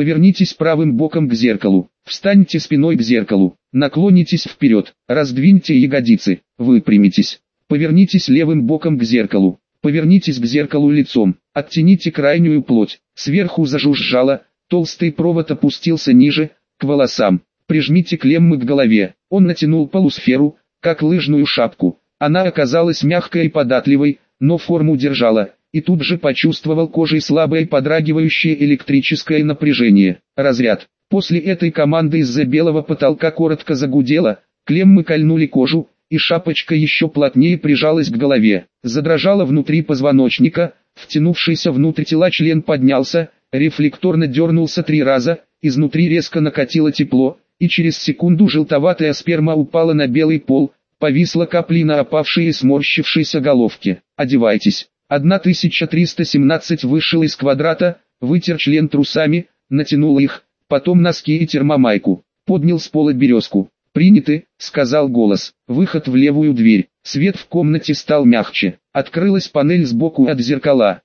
Повернитесь правым боком к зеркалу. Встаньте спиной к зеркалу. Наклонитесь вперед. Раздвиньте ягодицы. Выпрямитесь. Повернитесь левым боком к зеркалу. Повернитесь к зеркалу лицом. Оттяните крайнюю плоть. Сверху зажужжало. Толстый провод опустился ниже, к волосам. Прижмите клеммы к голове. Он натянул полусферу, как лыжную шапку. Она оказалась мягкой и податливой, но форму держала, и тут же почувствовал кожей слабое подрагивающее электрическое напряжение. Разряд. После этой команды из-за белого потолка коротко загудело, клеммы кольнули кожу, и шапочка еще плотнее прижалась к голове. Задрожала внутри позвоночника, втянувшийся внутрь тела член поднялся, рефлекторно дернулся 3 раза, изнутри резко накатило тепло, и через секунду желтоватая сперма упала на белый пол, повисла капли на опавшей и сморщившейся головке. «Одевайтесь». 1317 вышел из квадрата, вытер член трусами, натянул их, потом носки и термомайку, поднял с пола березку. «Приняты», — сказал голос. Выход в левую дверь. Свет в комнате стал мягче. Открылась панель сбоку от зеркала.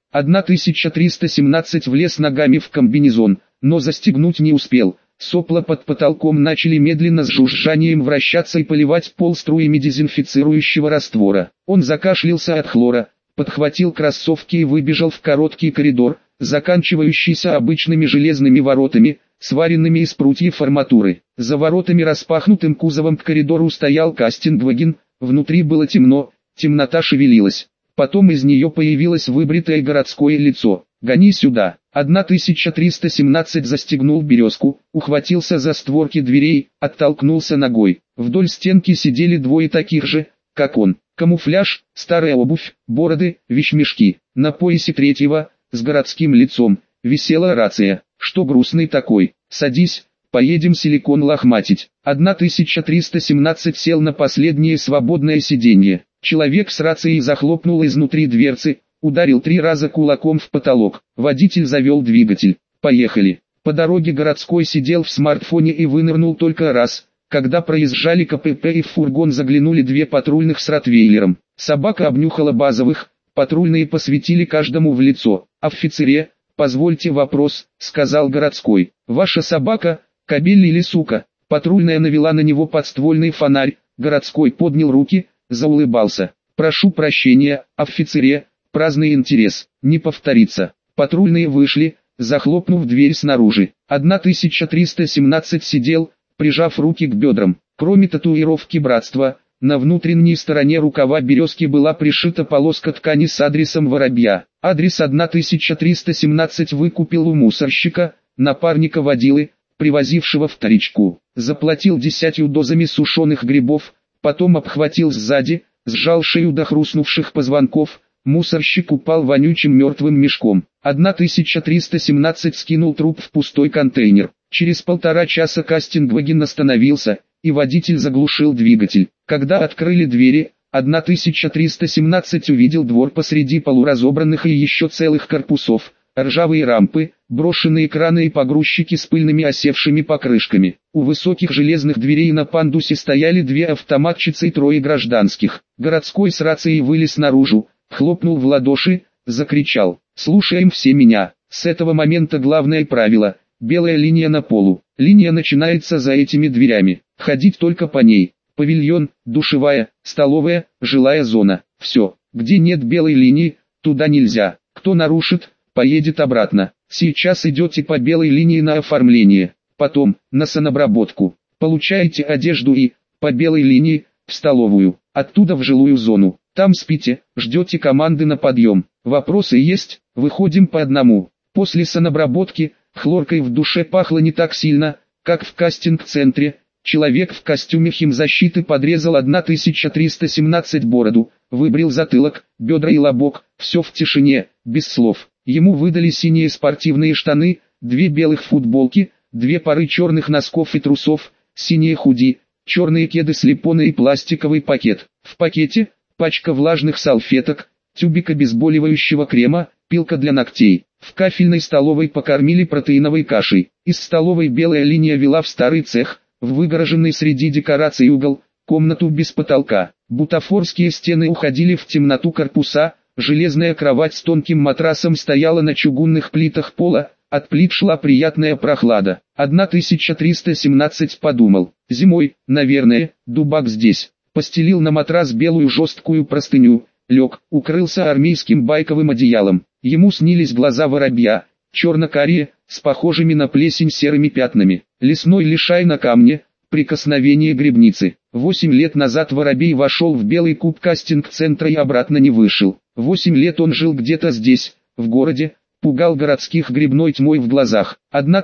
1317 влез ногами в комбинезон, но застегнуть не успел. Сопла под потолком начали медленно с жужжанием вращаться и поливать пол струями дезинфицирующего раствора. Он закашлялся от хлора, подхватил кроссовки и выбежал в короткий коридор, заканчивающийся обычными железными воротами, сваренными из прутьев арматуры. За воротами распахнутым кузовом к коридору стоял кастингваген, внутри было темно, темнота шевелилась. Потом из нее появилось выбритое городское лицо. «Гони сюда». 1317 застегнул березку, ухватился за створки дверей, оттолкнулся ногой. Вдоль стенки сидели 2 таких же, как он. Камуфляж, старая обувь, бороды, вещмешки. На поясе 3-го, с городским лицом, висела рация. «Что грустный такой? Садись, поедем силикон лохматить». 1317 сел на последнее свободное сиденье. Человек с рацией захлопнул изнутри дверцы, ударил 3 раза кулаком в потолок. Водитель завел двигатель. «Поехали». По дороге городской сидел в смартфоне и вынырнул только раз, когда проезжали КПП и в фургон заглянули 2 патрульных с ротвейлером. Собака обнюхала базовых, патрульные посветили каждому в лицо. «Офицере, позвольте вопрос», — сказал городской. «Ваша собака, кобель или сука?» Патрульная навела на него подствольный фонарь, городской поднял руки, заулыбался. «Прошу прощения, офицере, праздный интерес, не повторится». Патрульные вышли, захлопнув дверь снаружи. 1317 сидел, прижав руки к бедрам. Кроме татуировки братства, на внутренней стороне рукава березки была пришита полоска ткани с адресом воробья. Адрес 1317 выкупил у мусорщика, напарника водилы, привозившего вторичку. Заплатил 10 дозами сушеных грибов, потом обхватил сзади, сжал шею до хрустнувших позвонков. Мусорщик упал вонючим мертвым мешком. 1317 скинул труп в пустой контейнер. Через 1,5 часа кастингваген остановился, и водитель заглушил двигатель. Когда открыли двери, 1317 увидел двор посреди полуразобранных и еще целых корпусов, ржавые рампы, брошенные краны и погрузчики с пыльными осевшими покрышками. У высоких железных дверей на пандусе стояли 2 автоматчицы и 3 гражданских. Городской с рацией вылез наружу, хлопнул в ладоши, закричал: «Слушаем все меня». С этого момента главное правило: белая линия на полу. Линия начинается за этими дверями. Ходить только по ней. Павильон, душевая, столовая, жилая зона. Все. Где нет белой линии, туда нельзя. Кто нарушит, поедет обратно. Сейчас идете по белой линии на оформление. Потом, на санобработку. Получаете одежду и, по белой линии, в столовую. Оттуда в жилую зону. Там спите, ждете команды на подъем. Вопросы есть? Выходим по одному. После санобработки, хлоркой в душе пахло не так сильно, как в кастинг-центре. Человек в костюме химзащиты подрезал 1317 бороду, выбрил затылок, бедра и лобок, все в тишине, без слов. Ему выдали синие спортивные штаны, 2 белых футболки, 2 пары черных носков и трусов, синие худи, черные кеды слепоны и пластиковый пакет. В пакете пачка влажных салфеток, тюбик обезболивающего крема, пилка для ногтей. В кафельной столовой покормили протеиновой кашей. Из столовой белая линия вела в старый цех, в выгороженный среди декораций угол, комнату без потолка. Бутафорские стены уходили в темноту корпуса, железная кровать с тонким матрасом стояла на чугунных плитах пола, от плит шла приятная прохлада. 1317 подумал, зимой, наверное, дубак здесь. Постелил на матрас белую жесткую простыню, лег, укрылся армейским байковым одеялом. Ему снились глаза воробья, черно-карие, с похожими на плесень серыми пятнами. Лесной лишай на камне, прикосновение грибницы. 8 лет назад воробей вошел в белый куб кастинг-центра и обратно не вышел. 8 лет он жил где-то здесь, в городе, пугал городских грибной тьмой в глазах.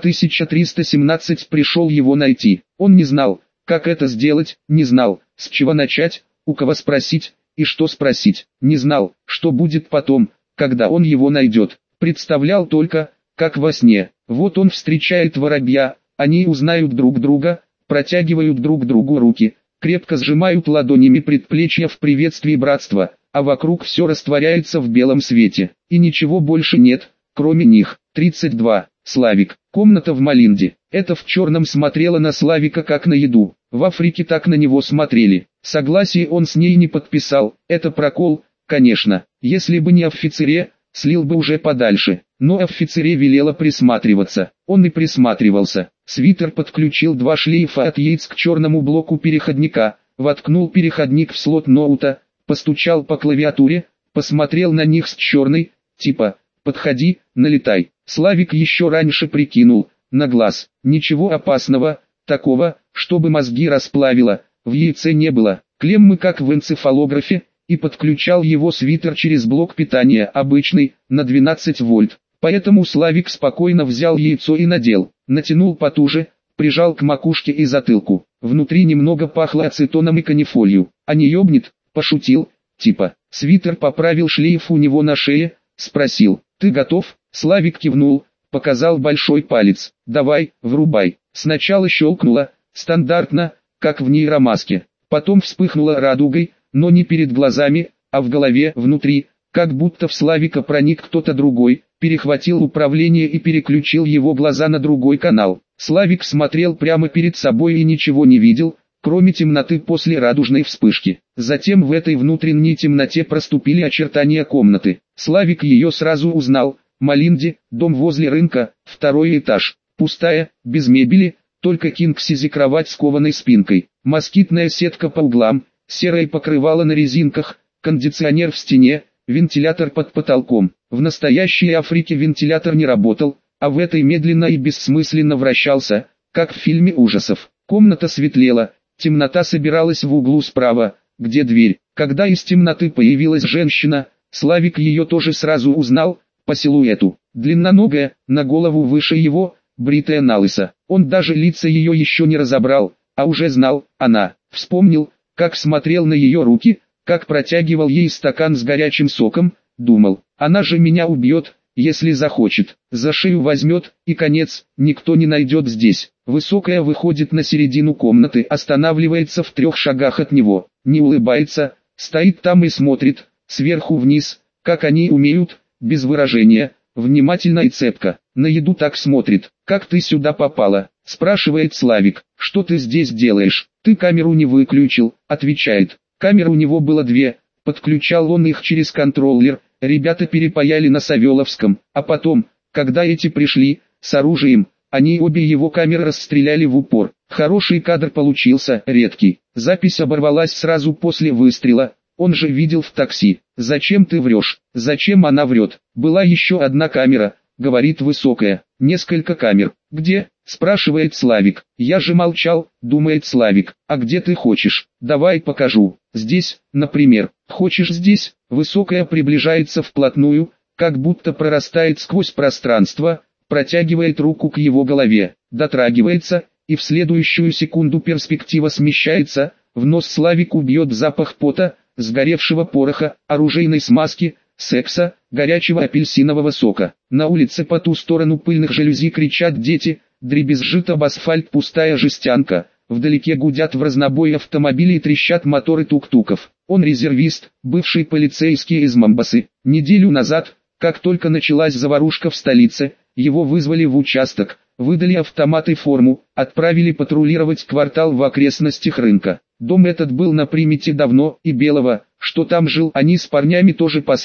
1317 пришел его найти. Он не знал, как это сделать, не знал, с чего начать, у кого спросить и что спросить. Не знал, что будет потом, когда он его найдет. Представлял только, как во сне. Вот он встречает воробья, они узнают друг друга, протягивают друг другу руки, крепко сжимают ладонями предплечья в приветствии братства, а вокруг все растворяется в белом свете. И ничего больше нет, кроме них. 32. Славик. Комната в Малинде. Это в черном смотрела на Славика как на еду. В Африке так на него смотрели. Согласие он с ней не подписал. Это прокол, конечно. Если бы не офицере, слил бы уже подальше. Но офицере велела присматриваться. Он и присматривался. Свитер подключил 2 шлейфа от яиц к черному блоку переходника, воткнул переходник в слот ноута, постучал по клавиатуре, посмотрел на них с черной, типа «подходи, налетай». Славик еще раньше прикинул, на глаз, ничего опасного, такого, чтобы мозги расплавило, в яйце не было. Клеммы как в энцефалографе, и подключал его свитер через блок питания обычный, на 12 вольт. Поэтому Славик спокойно взял яйцо и надел, натянул потуже, прижал к макушке и затылку. Внутри немного пахло ацетоном и канифолью. А не ёбнет, пошутил, типа. Свитер поправил шлейф у него на шее, спросил, ты готов? Славик кивнул, показал большой палец. Давай, врубай. Сначала щелкнуло, стандартно, как в нейромаске. Потом вспыхнуло радугой, но не перед глазами, а в голове, внутри, как будто в Славика проник кто-то другой, перехватил управление и переключил его глаза на другой канал. Славик смотрел прямо перед собой и ничего не видел, кроме темноты после радужной вспышки. Затем в этой внутренней темноте проступили очертания комнаты. Славик ее сразу узнал. Малинде, дом возле рынка, 2-й этаж. Пустая, без мебели, только кинг-сизи-кровать с кованой спинкой. Москитная сетка по углам, серое покрывало на резинках, кондиционер в стене, вентилятор под потолком. В настоящей Африке вентилятор не работал, а в этой медленно и бессмысленно вращался, как в фильме ужасов. Комната светлела, темнота собиралась в углу справа, где дверь. Когда из темноты появилась женщина, Славик ее тоже сразу узнал, по силуэту. Длинноногая, на голову выше его, бритая налысо. Он даже лица ее еще не разобрал, а уже знал, она. Вспомнил, как смотрел на ее руки, как протягивал ей стакан с горячим соком, думал, она же меня убьет, если захочет, за шею возьмет, и конец, никто не найдет здесь. Высокая выходит на середину комнаты, останавливается в 3 шагах от него, не улыбается, стоит там и смотрит, сверху вниз, как они умеют, без выражения, внимательно и цепко. На еду так смотрит. «Как ты сюда попала?» – спрашивает Славик. «Что ты здесь делаешь? Ты камеру не выключил», – отвечает. Камер у него было 2, подключал он их через контроллер, ребята перепаяли на Савеловском, а потом, когда эти пришли, с оружием, они обе его камеры расстреляли в упор. Хороший кадр получился, редкий. Запись оборвалась сразу после выстрела. Он же видел в такси. «Зачем ты врешь?» «Зачем она врет?» «Была еще одна камера», — говорит Высокая. «Несколько камер». «Где?» — спрашивает Славик. «Я же молчал», — думает Славик. «А где ты хочешь?» «Давай покажу». «Здесь, например». «Хочешь здесь?» Высокая приближается вплотную, как будто прорастает сквозь пространство, протягивает руку к его голове, дотрагивается, и в следующую секунду перспектива смещается, в нос Славику бьет запах пота, сгоревшего пороха, оружейной смазки, секса, горячего апельсинового сока. На улице по ту сторону пыльных жалюзи кричат дети, дребезжит об асфальт пустая жестянка, вдалеке гудят в разнобой автомобили и трещат моторы тук-туков. Он резервист, бывший полицейский из Момбасы. Неделю назад, как только началась заварушка в столице, его вызвали в участок, выдали автомат и форму, отправили патрулировать квартал в окрестностях рынка. Дом этот был на примете давно, и Белого, что там жил, они с парнями тоже пасли,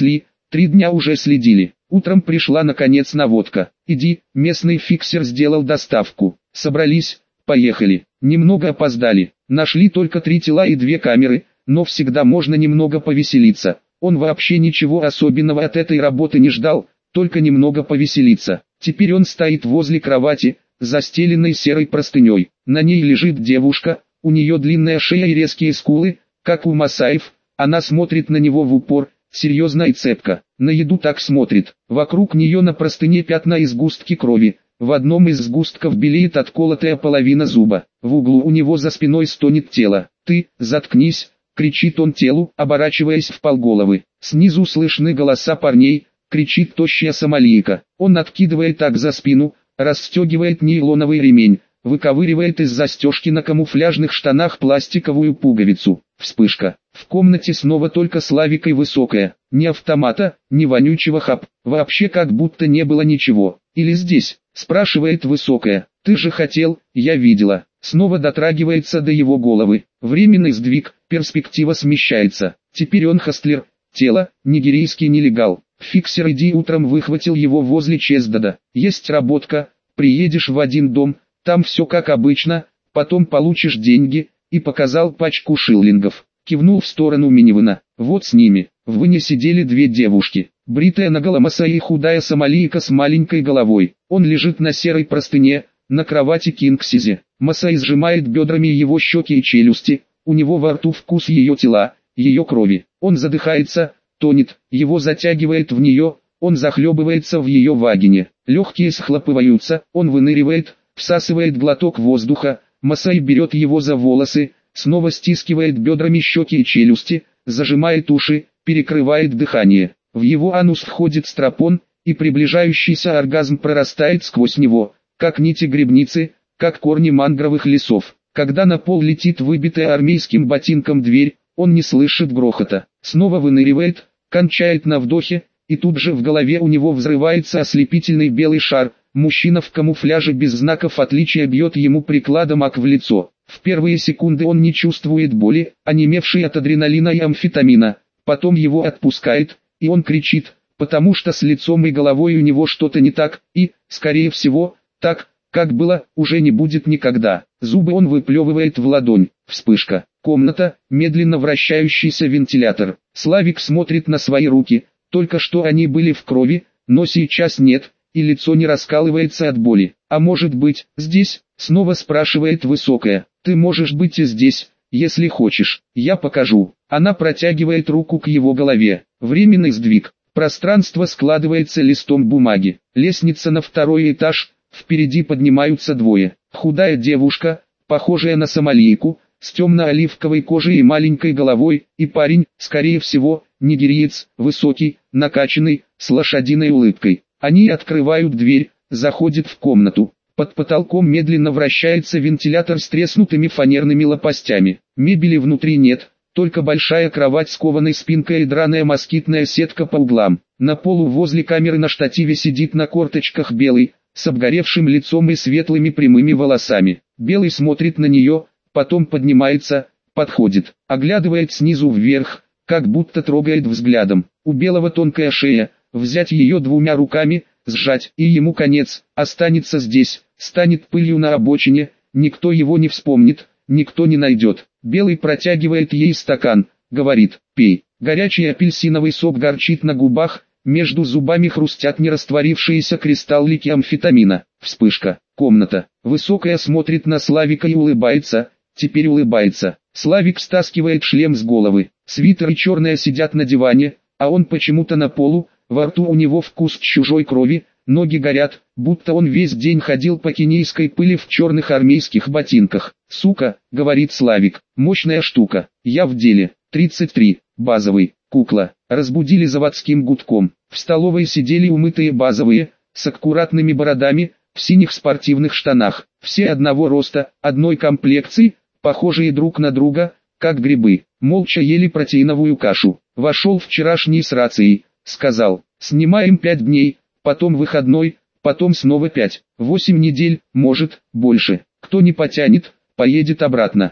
3 дня уже следили. Утром пришла наконец наводка. Иди, местный фиксер сделал доставку. Собрались, поехали. Немного опоздали. Нашли только 3 тела и 2 камеры, но всегда можно немного повеселиться. Он вообще ничего особенного от этой работы не ждал, только немного повеселиться. Теперь он стоит возле кровати, застеленной серой простыней. На ней лежит девушка, у нее длинная шея и резкие скулы, как у масаев. Она смотрит на него в упор, серьезно и цепко. На еду так смотрит. Вокруг нее на простыне пятна и сгустки крови. В одном из сгустков белеет отколотая половина зуба. В углу у него за спиной стонет тело. «Ты, заткнись!» — кричит он телу, оборачиваясь вполголовы. Снизу слышны голоса парней, кричит тощая сомалийка. Он откидывает так за спину, расстегивает нейлоновый ремень, выковыривает из застежки на камуфляжных штанах пластиковую пуговицу. Вспышка. В комнате снова только Славик и Высокая. Ни автомата, ни вонючего хап. Вообще как будто не было ничего. Или здесь? Спрашивает Высокая. Ты же хотел, я видела. Снова дотрагивается до его головы. Временный сдвиг, перспектива смещается. Теперь он хостлер. Тело, нигерийский нелегал. Фиксер иди утром выхватил его возле Чездада. Есть работка, приедешь в один дом, там все как обычно, потом получишь деньги, и показал пачку шиллингов. Кивнул в сторону минивэна. Вот с ними. В вэне сидели 2 девушки. Бритая наголо Масаи и худая сомалийка с маленькой головой. Он лежит на серой простыне, на кровати кингсизе. Масаи сжимает бедрами его щеки и челюсти, у него во рту вкус ее тела, ее крови. Он задыхается, тонет, его затягивает в нее, он захлебывается в ее вагине. Легкие схлопываются, он выныривает, всасывает глоток воздуха. Масаи берет его за волосы, снова стискивает бедрами щеки и челюсти, зажимает уши, перекрывает дыхание. В его анус входит стропон, и приближающийся оргазм прорастает сквозь него, как нити грибницы, как корни мангровых лесов. Когда на пол летит выбитая армейским ботинком дверь, он не слышит грохота. Снова выныривает, кончает на вдохе, и тут же в голове у него взрывается ослепительный белый шар. Мужчина в камуфляже без знаков отличия бьет ему прикладом АК в лицо. В первые секунды он не чувствует боли, онемевшей от адреналина и амфетамина. Потом его отпускает, и он кричит, потому что с лицом и головой у него что-то не так, и, скорее всего, так, как было, уже не будет никогда. Зубы он выплевывает в ладонь. Вспышка. Комната, медленно вращающийся вентилятор. Славик смотрит на свои руки, только что они были в крови, но сейчас нет, и лицо не раскалывается от боли. А может быть, здесь? Снова спрашивает Высокая. Ты можешь быть и здесь, если хочешь, я покажу. Она протягивает руку к его голове. Временный сдвиг. Пространство складывается листом бумаги. Лестница на 2-й этаж, впереди поднимаются 2. Худая девушка, похожая на сомалийку, с темно-оливковой кожей и маленькой головой, и парень, скорее всего, нигериец, высокий, накачанный, с лошадиной улыбкой. Они открывают дверь, заходят в комнату. Под потолком медленно вращается вентилятор с треснутыми фанерными лопастями. Мебели внутри нет, только большая кровать с кованой спинкой и драная москитная сетка по углам. На полу возле камеры на штативе сидит на корточках Белый, с обгоревшим лицом и светлыми прямыми волосами. Белый смотрит на нее, потом поднимается, подходит, оглядывает снизу вверх, как будто трогает взглядом. У Белого тонкая шея, взять ее 2 руками, сжать, и ему конец, останется здесь, станет пылью на обочине, никто его не вспомнит, никто не найдет. Белый протягивает ей стакан, говорит, пей. Горячий апельсиновый сок горчит на губах, между зубами хрустят нерастворившиеся кристаллики амфетамина. Вспышка. Комната. Высокая смотрит на Славика и улыбается, теперь улыбается. Славик стаскивает шлем с головы. Свитер и черная сидят на диване, а он почему-то на полу, во рту у него вкус чужой крови, ноги горят, будто он весь день ходил по кенийской пыли в черных армейских ботинках. «Сука», — говорит Славик, — «мощная штука, я в деле». 33. Базовый. Кукла. Разбудили заводским гудком. В столовой сидели умытые базовые, с аккуратными бородами, в синих спортивных штанах. Все одного роста, одной комплекции, похожие друг на друга, как грибы. Молча ели протеиновую кашу. Вошел вчерашний с рацией, сказал, снимаем 5 дней, потом выходной, потом снова 5. 8 недель, может, больше. Кто не потянет, поедет обратно.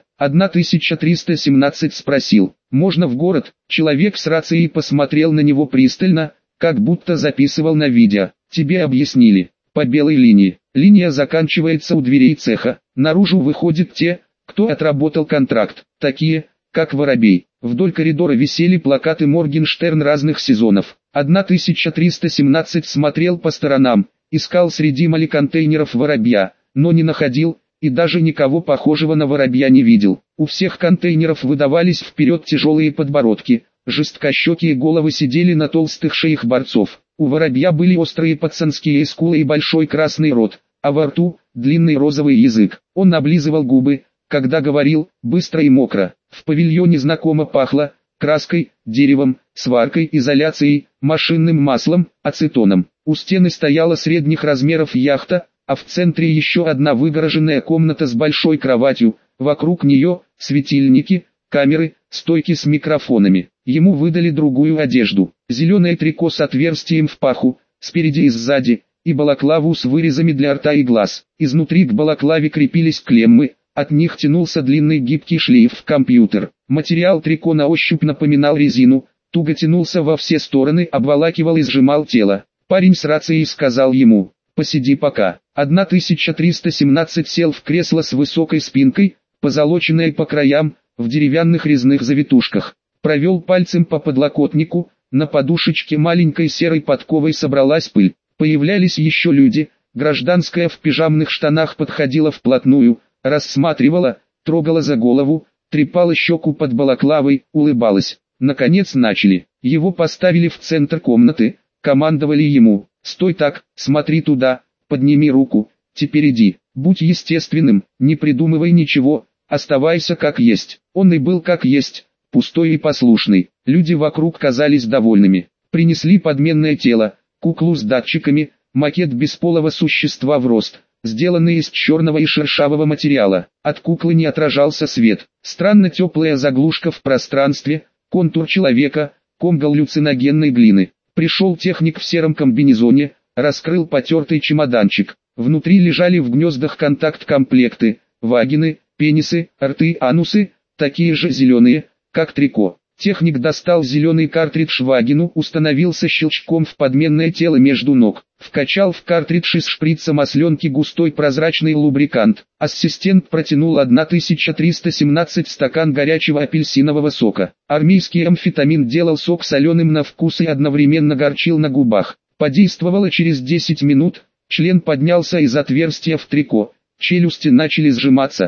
1317 спросил, можно в город? Человек с рацией посмотрел на него пристально, как будто записывал на видео. Тебе объяснили. По белой линии. Линия заканчивается у дверей цеха. Наружу выходят те, кто отработал контракт. Такие, как Воробей. Вдоль коридора висели плакаты Моргенштерн разных сезонов. 1317 смотрел по сторонам, искал среди молеконтейнеров воробья, но не находил, и даже никого похожего на воробья не видел. У всех контейнеров выдавались вперед тяжелые подбородки, жесткощекие головы сидели на толстых шеях борцов. У воробья были острые пацанские скулы и большой красный рот, а во рту – длинный розовый язык. Он облизывал губы, когда говорил, быстро и мокро. В павильоне знакомо пахло краской, деревом, сваркой, изоляцией, машинным маслом, ацетоном. У стены стояла средних размеров яхта, а в центре еще одна выгороженная комната с большой кроватью, вокруг нее светильники, камеры, стойки с микрофонами. Ему выдали другую одежду, зеленое трико с отверстием в паху, спереди и сзади, и балаклаву с вырезами для рта и глаз. Изнутри к балаклаве крепились клеммы, от них тянулся длинный гибкий шлейф в компьютер. Материал трико на ощупь напоминал резину, туго тянулся во все стороны, обволакивал и сжимал тело. Парень с рацией сказал ему: «Посиди пока». 1317 сел в кресло с высокой спинкой, позолоченное по краям, в деревянных резных завитушках. Провел пальцем по подлокотнику, на подушечке маленькой серой подковой собралась пыль. Появлялись еще люди, гражданская в пижамных штанах подходила вплотную, рассматривала, трогала за голову, трепала щеку под балаклавой, улыбалась. Наконец начали. Его поставили в центр комнаты, командовали ему: «Стой так, смотри туда, подними руку, теперь иди, будь естественным, не придумывай ничего, оставайся как есть». Он и был как есть, пустой и послушный. Люди вокруг казались довольными. Принесли подменное тело, куклу с датчиками, макет бесполого существа в рост, сделанный из черного и шершавого материала. От куклы не отражался свет. Странно теплая заглушка в пространстве, контур человека, ком галлюциногенной глины. Пришел техник в сером комбинезоне, раскрыл потертый чемоданчик. Внутри лежали в гнездах контакт-комплекты, вагины, пенисы, рты, анусы, такие же зеленые, как трико. Техник достал зеленый картридж вагину, установился щелчком в подменное тело между ног. Вкачал в картридж из шприца масленки густой прозрачный лубрикант. Ассистент протянул 1317 стакан горячего апельсинового сока. Армейский амфетамин делал сок соленым на вкус и одновременно горчил на губах. Подействовало через 10 минут, член поднялся из отверстия в трико, челюсти начали сжиматься.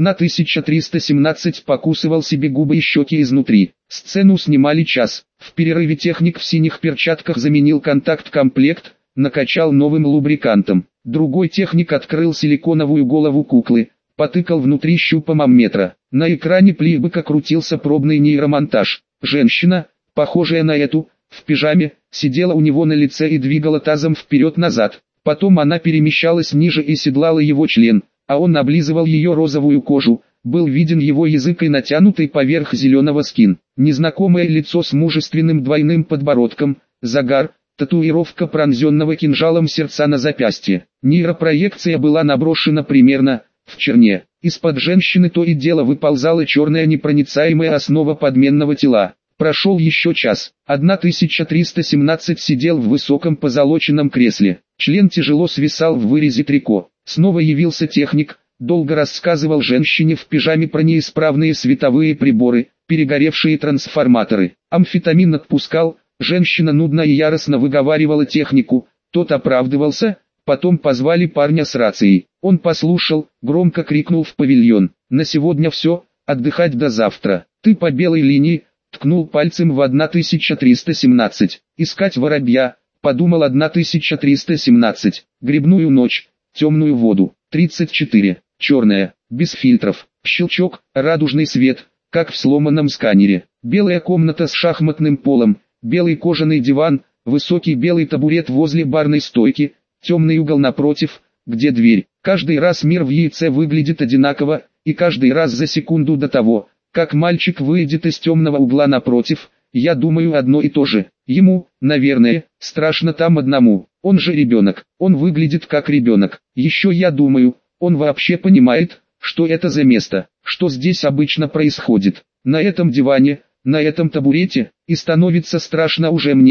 1317 покусывал себе губы и щеки изнутри. Сцену снимали час. В перерыве техник в синих перчатках заменил контакт-комплект, накачал новым лубрикантом. Другой техник открыл силиконовую голову куклы, потыкал внутри щупом амметра. На экране плейбека крутился пробный нейромонтаж. Женщина, похожая на эту, в пижаме, сидела у него на лице и двигала тазом вперед-назад. Потом она перемещалась ниже и седлала его член, а он облизывал ее розовую кожу. Был виден его язык и натянутый поверх зеленого скин. Незнакомое лицо с мужественным двойным подбородком, загар, татуировка пронзенного кинжалом сердца на запястье. Нейропроекция была наброшена примерно в черне. Из-под женщины то и дело выползала черная непроницаемая основа подменного тела. Прошел еще час. 1317 сидел в высоком позолоченном кресле. Член тяжело свисал в вырезе трико. Снова явился техник, долго рассказывал женщине в пижаме про неисправные световые приборы, перегоревшие трансформаторы. Амфетамин отпускал, женщина нудно и яростно выговаривала технику, тот оправдывался, потом позвали парня с рацией. Он послушал, громко крикнул в павильон: «На сегодня все, отдыхать до завтра. Ты по белой линии», ткнул пальцем в 1317. «Искать воробья», подумал 1317. «Грибную ночь, темную воду». 34. Черная, без фильтров. Щелчок, радужный свет, как в сломанном сканере. Белая комната с шахматным полом, белый кожаный диван, высокий белый табурет возле барной стойки, темный угол напротив, где дверь. Каждый раз мир в яйце выглядит одинаково, и каждый раз за секунду до того, как мальчик выйдет из темного угла напротив, я думаю одно и то же. Ему, наверное, страшно там одному. Он же ребенок, он выглядит как ребенок. Еще я думаю, он вообще понимает, что это за место, что здесь обычно происходит. На этом диване, на этом табурете, и становится страшно уже мне,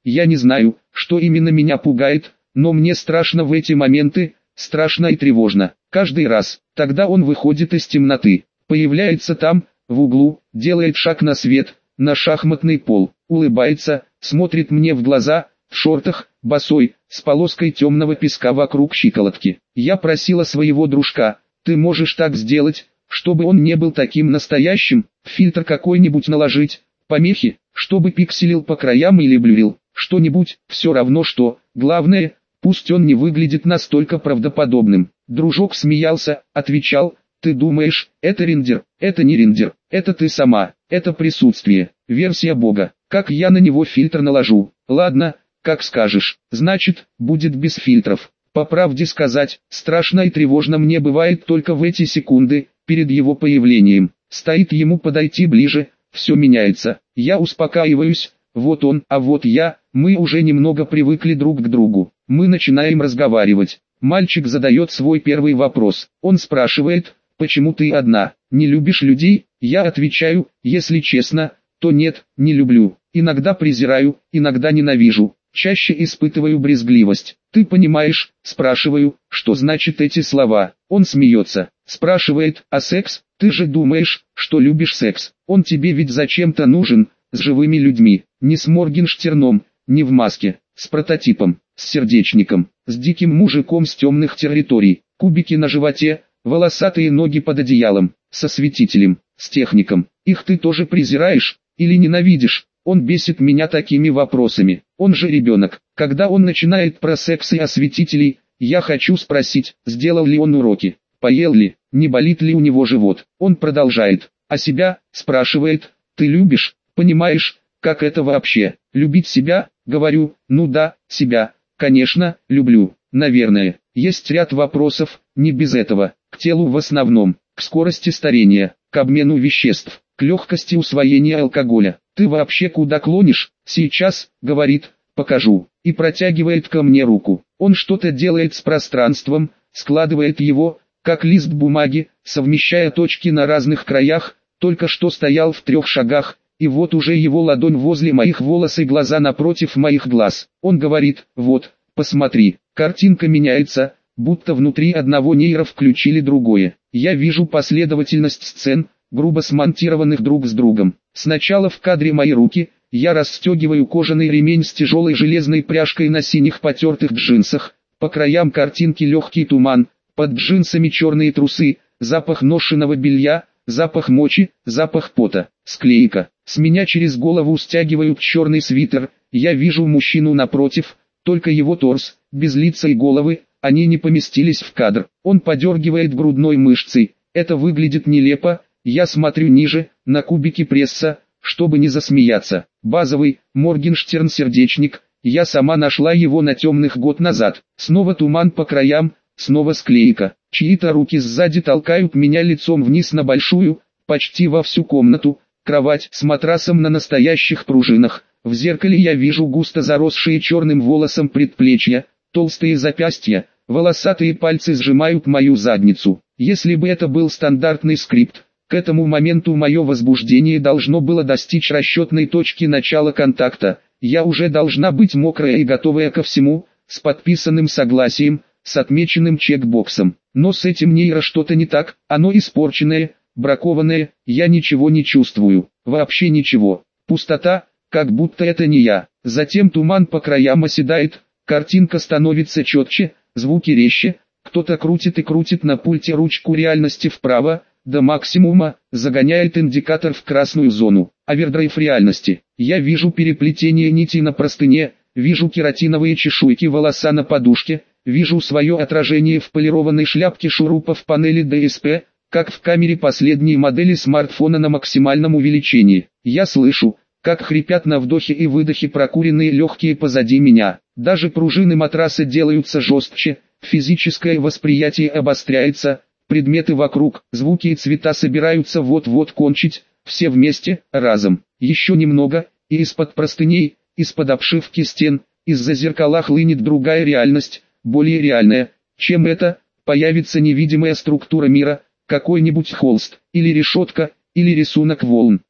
Я не знаю, что именно меня пугает, но мне страшно в эти моменты, страшно и тревожно. Каждый раз, тогда он выходит из темноты, появляется там, в углу, делает шаг на свет, на шахматный пол, улыбается, смотрит мне в глаза, в шортах, босой, с полоской темного песка вокруг щиколотки. Я просила своего дружка, ты можешь так сделать, чтобы он не был таким настоящим, фильтр какой-нибудь наложить, помехи, чтобы пикселил по краям или блюрил, что-нибудь, все равно что, главное, пусть он не выглядит настолько правдоподобным. Дружок смеялся, отвечал, ты думаешь, это рендер, это не рендер, это ты сама, это присутствие, версия Бога, как я на него фильтр наложу, ладно, как скажешь, значит, будет без фильтров. По правде сказать, страшно и тревожно мне бывает только в эти секунды, перед его появлением, стоит ему подойти ближе, все меняется, я успокаиваюсь, вот он, а вот я, мы уже немного привыкли друг к другу, мы начинаем разговаривать. Мальчик задает свой первый вопрос, он спрашивает, почему ты одна, не любишь людей? Я отвечаю, если честно, то нет, не люблю, иногда презираю, иногда ненавижу, чаще испытываю брезгливость. Ты понимаешь, спрашиваю, что значит эти слова, он смеется, спрашивает, а секс, ты же думаешь, что любишь секс, он тебе ведь зачем-то нужен, с живыми людьми, не с Моргенштерном, не в маске, с прототипом, с сердечником, с диким мужиком с темных территорий, кубики на животе, волосатые ноги под одеялом, со светителем, с техником. Их ты тоже презираешь или ненавидишь? Он бесит меня такими вопросами. Он же ребенок. Когда он начинает про секс и осветителей, я хочу спросить, сделал ли он уроки, поел ли, не болит ли у него живот. Он продолжает. А себя, спрашивает, ты любишь, понимаешь, как это вообще? Любить себя? Говорю, ну да, себя, конечно, люблю, наверное. Есть ряд вопросов, не без этого, к телу в основном, к скорости старения, к обмену веществ, к легкости усвоения алкоголя. Ты вообще куда клонишь? Сейчас, говорит, покажу, и протягивает ко мне руку. Он что-то делает с пространством, складывает его, как лист бумаги, совмещая точки на разных краях, только что стоял в 3 шагах, и вот уже его ладонь возле моих волос и глаза напротив моих глаз. Он говорит, вот, посмотри, картинка меняется, будто внутри одного нейра включили другое. Я вижу последовательность сцен, грубо смонтированных друг с другом. Сначала в кадре мои руки, я расстегиваю кожаный ремень с тяжелой железной пряжкой на синих потертых джинсах, по краям картинки легкий туман, под джинсами черные трусы, запах ношеного белья, запах мочи, запах пота, склейка. С меня через голову стягивают черный свитер, я вижу мужчину напротив, только его торс, без лица и головы, они не поместились в кадр. Он подергивает грудной мышцей, это выглядит нелепо, я смотрю ниже, на кубики пресса, чтобы не засмеяться. Базовый, Моргенштерн сердечник, я сама нашла его на темных год назад. Снова туман по краям, снова склейка. Чьи-то руки сзади толкают меня лицом вниз на большую, почти во всю комнату, кровать с матрасом на настоящих пружинах. В зеркале я вижу густо заросшие черным волосом предплечья, толстые запястья, волосатые пальцы сжимают мою задницу. Если бы это был стандартный скрипт, к этому моменту мое возбуждение должно было достичь расчетной точки начала контакта. Я уже должна быть мокрая и готовая ко всему, с подписанным согласием, с отмеченным чекбоксом. Но с этим нейро что-то не так, оно испорченное, бракованное, я ничего не чувствую, вообще ничего. Пустота, как будто это не я. Затем туман по краям оседает, картинка становится четче, звуки резче, кто-то крутит и крутит на пульте ручку реальности вправо, до максимума, загоняет индикатор в красную зону. Овердрайв реальности. Я вижу переплетение нитей на простыне, вижу кератиновые чешуйки волоса на подушке, вижу свое отражение в полированной шляпке шурупа в панели DSP, как в камере последней модели смартфона на максимальном увеличении. Я слышу, как хрипят на вдохе и выдохе прокуренные легкие позади меня. Даже пружины матраса делаются жестче, физическое восприятие обостряется, предметы вокруг, звуки и цвета собираются вот-вот кончить, все вместе, разом. Еще немного, и из-под простыней, из-под обшивки стен, из-за зеркала хлынет другая реальность, более реальная, чем это, появится невидимая структура мира, какой-нибудь холст, или решетка, или рисунок волн.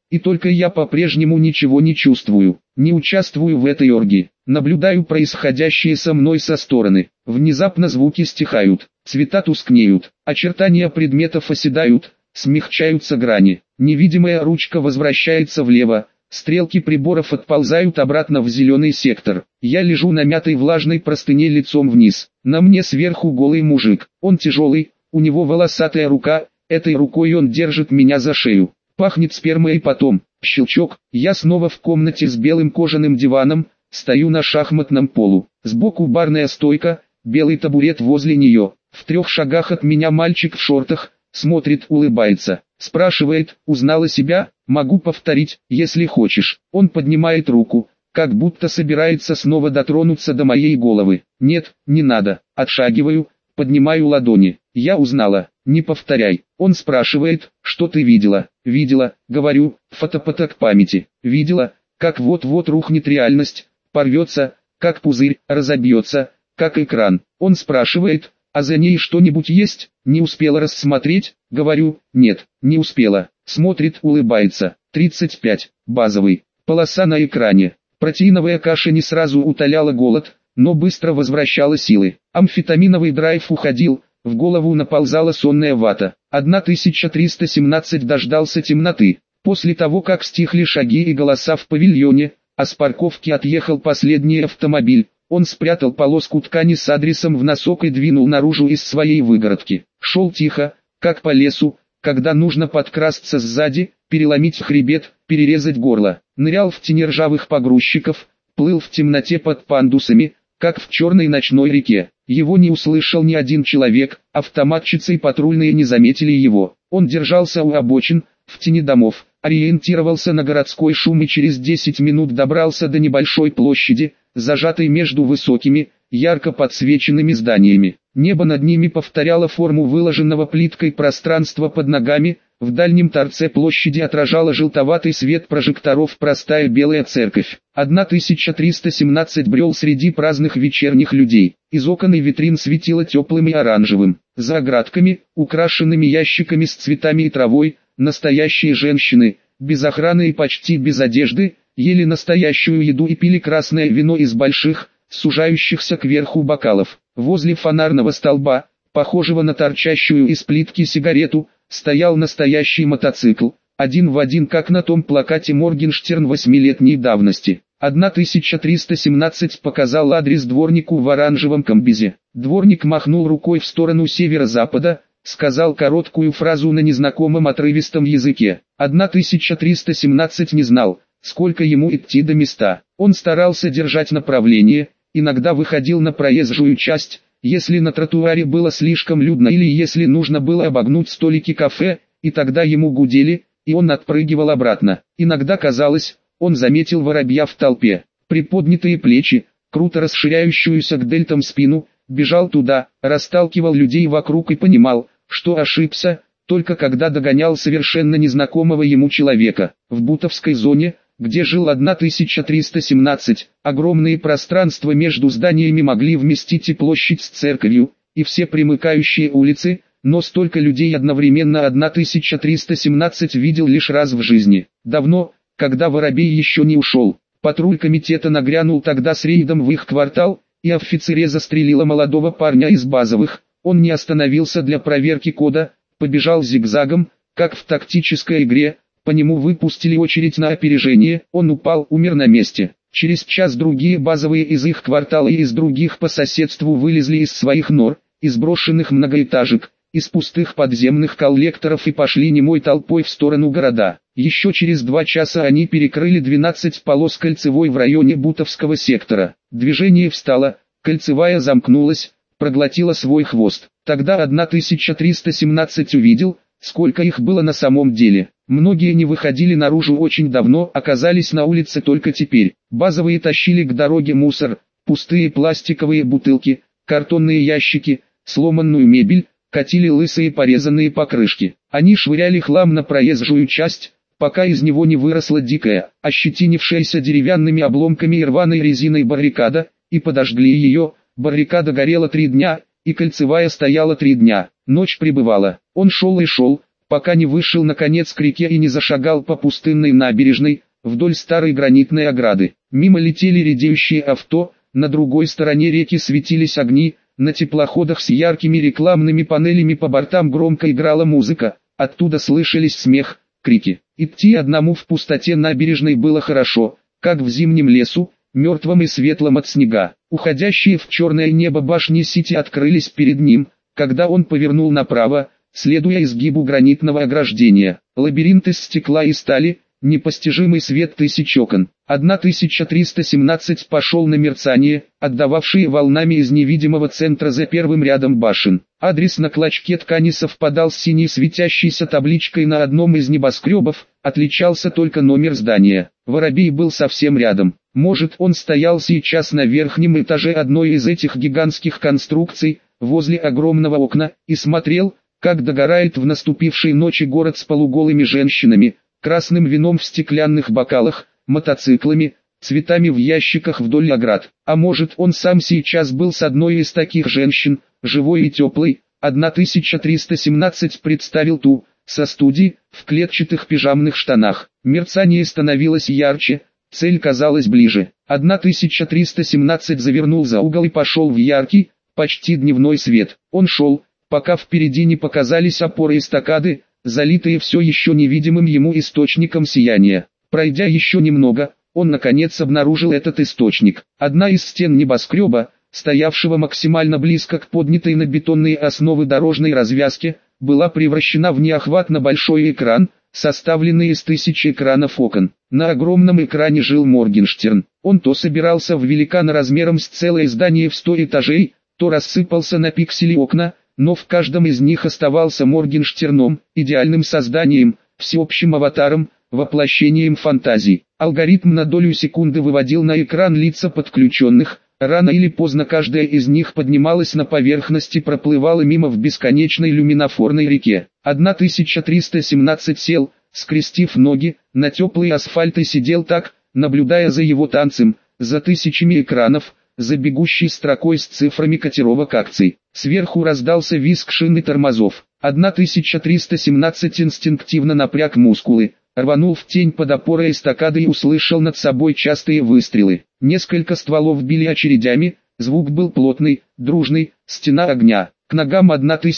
И только я по-прежнему ничего не чувствую, не участвую в этой оргии. Наблюдаю происходящее со мной со стороны. Внезапно звуки стихают, цвета тускнеют, очертания предметов оседают, смягчаются грани. Невидимая ручка возвращается влево, стрелки приборов отползают обратно в зеленый сектор. Я лежу на мятой влажной простыне лицом вниз. На мне сверху голый мужик. Он тяжелый, у него волосатая рука, этой рукой он держит меня за шею. Пахнет спермой и потом. Щелчок. Я снова в комнате с белым кожаным диваном, стою на шахматном полу. Сбоку барная стойка, белый табурет возле нее. В 3 шагах от меня мальчик в шортах, смотрит, улыбается. Спрашивает, узнала себя? Могу повторить, если хочешь. Он поднимает руку, как будто собирается снова дотронуться до моей головы. Нет, не надо. Отшагиваю, поднимаю ладони. Я узнала. Не повторяй. Он спрашивает, что ты видела? Видела, говорю, фотопоток памяти. Видела, как вот-вот рухнет реальность, порвется, как пузырь, разобьется, как экран. Он спрашивает, а за ней что-нибудь есть? Не успела рассмотреть? Говорю, нет, не успела. Смотрит, улыбается. 35. Базовый. Полоса на экране. Протеиновая каша не сразу утоляла голод, но быстро возвращала силы. Амфетаминовый драйв уходил, в голову наползала сонная вата. 1317 дождался темноты. После того, как стихли шаги и голоса в павильоне, а с парковки отъехал последний автомобиль, он спрятал полоску ткани с адресом в носок и двинул наружу из своей выгородки. Шел тихо, как по лесу, когда нужно подкрасться сзади, переломить хребет, перерезать горло. Нырял в тени ржавых погрузчиков, плыл в темноте под пандусами, как в черной ночной реке. Его не услышал ни один человек, автоматчицы и патрульные не заметили его. Он держался у обочин, в тени домов, ориентировался на городской шум и через 10 минут добрался до небольшой площади, зажатой между высокими, ярко подсвеченными зданиями. Небо над ними повторяло форму выложенного плиткой пространства под ногами, в дальнем торце площади отражала желтоватый свет прожекторов простая белая церковь. 1317 брел среди праздных вечерних людей. Из окон и витрин светило теплым и оранжевым. За оградками, украшенными ящиками с цветами и травой, настоящие женщины, без охраны и почти без одежды, ели настоящую еду и пили красное вино из больших, сужающихся кверху бокалов. Возле фонарного столба, похожего на торчащую из плитки сигарету, стоял настоящий мотоцикл, один в один как на том плакате Моргенштерн 8-летней давности. 1317 показал адрес дворнику в оранжевом комбизе. Дворник махнул рукой в сторону северо-запада, сказал короткую фразу на незнакомом отрывистом языке. 1317 не знал, сколько ему идти до места. Он старался держать направление, иногда выходил на проезжую часть, если на тротуаре было слишком людно или если нужно было обогнуть столики кафе, и тогда ему гудели, и он отпрыгивал обратно. Иногда казалось, он заметил воробья в толпе. Приподнятые плечи, круто расширяющуюся к дельтам спину, бежал туда, расталкивал людей вокруг и понимал, что ошибся, только когда догонял совершенно незнакомого ему человека. В Бутовской зоне, где жил 1317, огромные пространства между зданиями могли вместить и площадь с церковью, и все примыкающие улицы, но столько людей одновременно 1317 видел лишь раз в жизни. Давно, когда воробей еще не ушел, патруль комитета нагрянул тогда с рейдом в их квартал, и офицере застрелила молодого парня из базовых. Он не остановился для проверки кода, побежал зигзагом, как в тактической игре. По нему выпустили очередь на опережение, он упал, умер на месте. Через час другие базовые из их квартала и из других по соседству вылезли из своих нор, из брошенных многоэтажек, из пустых подземных коллекторов и пошли немой толпой в сторону города. Еще через 2 часа они перекрыли 12 полос кольцевой в районе Бутовского сектора. Движение встало, кольцевая замкнулась, проглотила свой хвост. Тогда 1317 увидел, сколько их было на самом деле. Многие не выходили наружу очень давно, оказались на улице только теперь. Базовые тащили к дороге мусор, пустые пластиковые бутылки, картонные ящики, сломанную мебель, катили лысые порезанные покрышки. Они швыряли хлам на проезжую часть, пока из него не выросла дикая, ощетинившаяся деревянными обломками и рваной резиной баррикада, и подожгли ее. Баррикада горела 3 дня, и кольцевая стояла 3 дня. Ночь прибывала. Он шел и шел, пока не вышел наконец к реке и не зашагал по пустынной набережной, вдоль старой гранитной ограды. Мимо летели редеющие авто, на другой стороне реки светились огни, на теплоходах с яркими рекламными панелями по бортам громко играла музыка, оттуда слышались смех, крики. Идти одному в пустоте набережной было хорошо, как в зимнем лесу, мертвом и светлом от снега. Уходящие в черное небо башни Сити открылись перед ним, когда он повернул направо, следуя изгибу гранитного ограждения. Лабиринт из стекла и стали, непостижимый свет тысяч окон. 1317 пошел на мерцание, отдававшие волнами из невидимого центра за первым рядом башен. Адрес на клочке ткани совпадал с синей светящейся табличкой на одном из небоскребов, отличался только номер здания. Воробей был совсем рядом. Может, он стоял сейчас на верхнем этаже одной из этих гигантских конструкций, возле огромного окна, и смотрел, как догорает в наступившей ночи город с полуголыми женщинами, красным вином в стеклянных бокалах, мотоциклами, цветами в ящиках вдоль оград. А может, он сам сейчас был с одной из таких женщин, живой и теплой. 1317 представил ту, со студии, в клетчатых пижамных штанах. Мерцание становилось ярче, цель казалась ближе. 1317 завернул за угол и пошел в яркий, почти дневной свет. Он шел, пока впереди не показались опоры эстакады, залитые все еще невидимым ему источником сияния. Пройдя еще немного, он наконец обнаружил этот источник. Одна из стен небоскреба, стоявшего максимально близко к поднятой на бетонные основы дорожной развязке, была превращена в неохватно большой экран, составленный из тысячи экранов окон. На огромном экране жил Моргенштерн. Он то собирался в великана размером с целое здание в 100 этажей, то рассыпался на пиксели окна, но в каждом из них оставался Моргенштерном, идеальным созданием, всеобщим аватаром, воплощением фантазий. Алгоритм на долю секунды выводил на экран лица подключенных, рано или поздно каждая из них поднималась на поверхность и проплывала мимо в бесконечной люминофорной реке. 1317 сел, скрестив ноги, на теплый асфальт и сидел так, наблюдая за его танцем, за тысячами экранов, за бегущей строкой с цифрами котировок акций. Сверху раздался визг шин и тормозов. 1317 инстинктивно напряг мускулы, рванул в тень под опорой эстакады и услышал над собой частые выстрелы. Несколько стволов били очередями, звук был плотный, дружный, стена огня. К ногам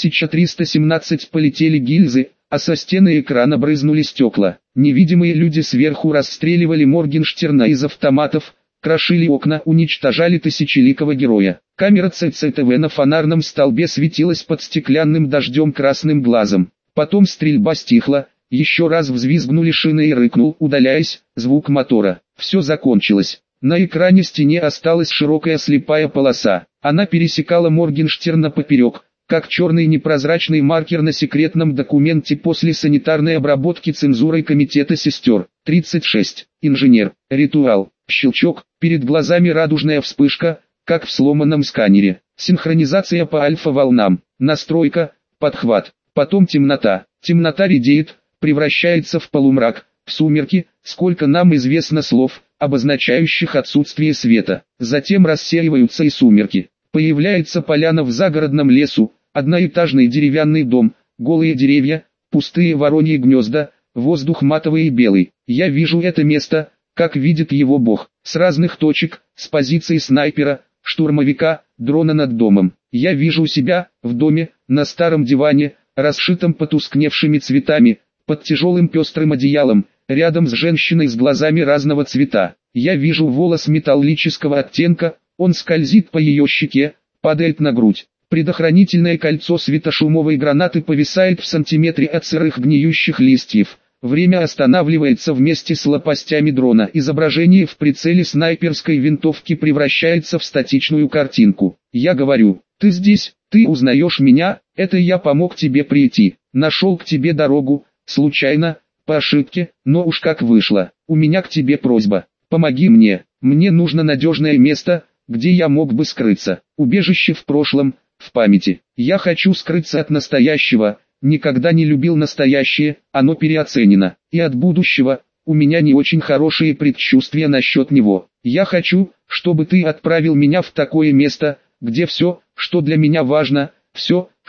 1317 полетели гильзы, а со стены экрана брызнули стекла. Невидимые люди сверху расстреливали Моргенштерна из автоматов, крошили окна, уничтожали тысячеликого героя. Камера ЦЦТВ на фонарном столбе светилась под стеклянным дождем красным глазом. Потом стрельба стихла, еще раз взвизгнули шины и рыкнул, удаляясь, звук мотора. Все закончилось. На экране стене осталась широкая слепая полоса. Она пересекала Моргенштерна поперек, как черный непрозрачный маркер на секретном документе после санитарной обработки цензурой комитета сестер. 36. Инженер. Ритуал. Щелчок. Перед глазами радужная вспышка, как в сломанном сканере. Синхронизация по альфа-волнам. Настройка. Подхват. Потом темнота. Темнота редеет, превращается в полумрак, в сумерки, сколько нам известно слов, обозначающих отсутствие света. Затем рассеиваются и сумерки. Появляется поляна в загородном лесу, одноэтажный деревянный дом, голые деревья, пустые вороньи гнезда, воздух матовый и белый. Я вижу это место, как видит его Бог, с разных точек, с позиции снайпера, штурмовика, дрона над домом. Я вижу себя, в доме, на старом диване, расшитом потускневшими цветами, под тяжелым пестрым одеялом, рядом с женщиной с глазами разного цвета. Я вижу волос металлического оттенка, он скользит по ее щеке, падает на грудь. Предохранительное кольцо светошумовой гранаты повисает в сантиметре от сырых гниющих листьев. Время останавливается вместе с лопастями дрона. Изображение в прицеле снайперской винтовки превращается в статичную картинку. Я говорю: «Ты здесь, ты узнаешь меня, это я помог тебе прийти, нашел к тебе дорогу, случайно, по ошибке, но уж как вышло. У меня к тебе просьба, помоги мне, мне нужно надежное место, где я мог бы скрыться, убежище в прошлом, в памяти. Я хочу скрыться от настоящего, никогда не любил настоящее, оно переоценено, и от будущего, у меня не очень хорошие предчувствия насчет него. Я хочу, чтобы ты отправил меня в такое место, где все, что для меня важно, все,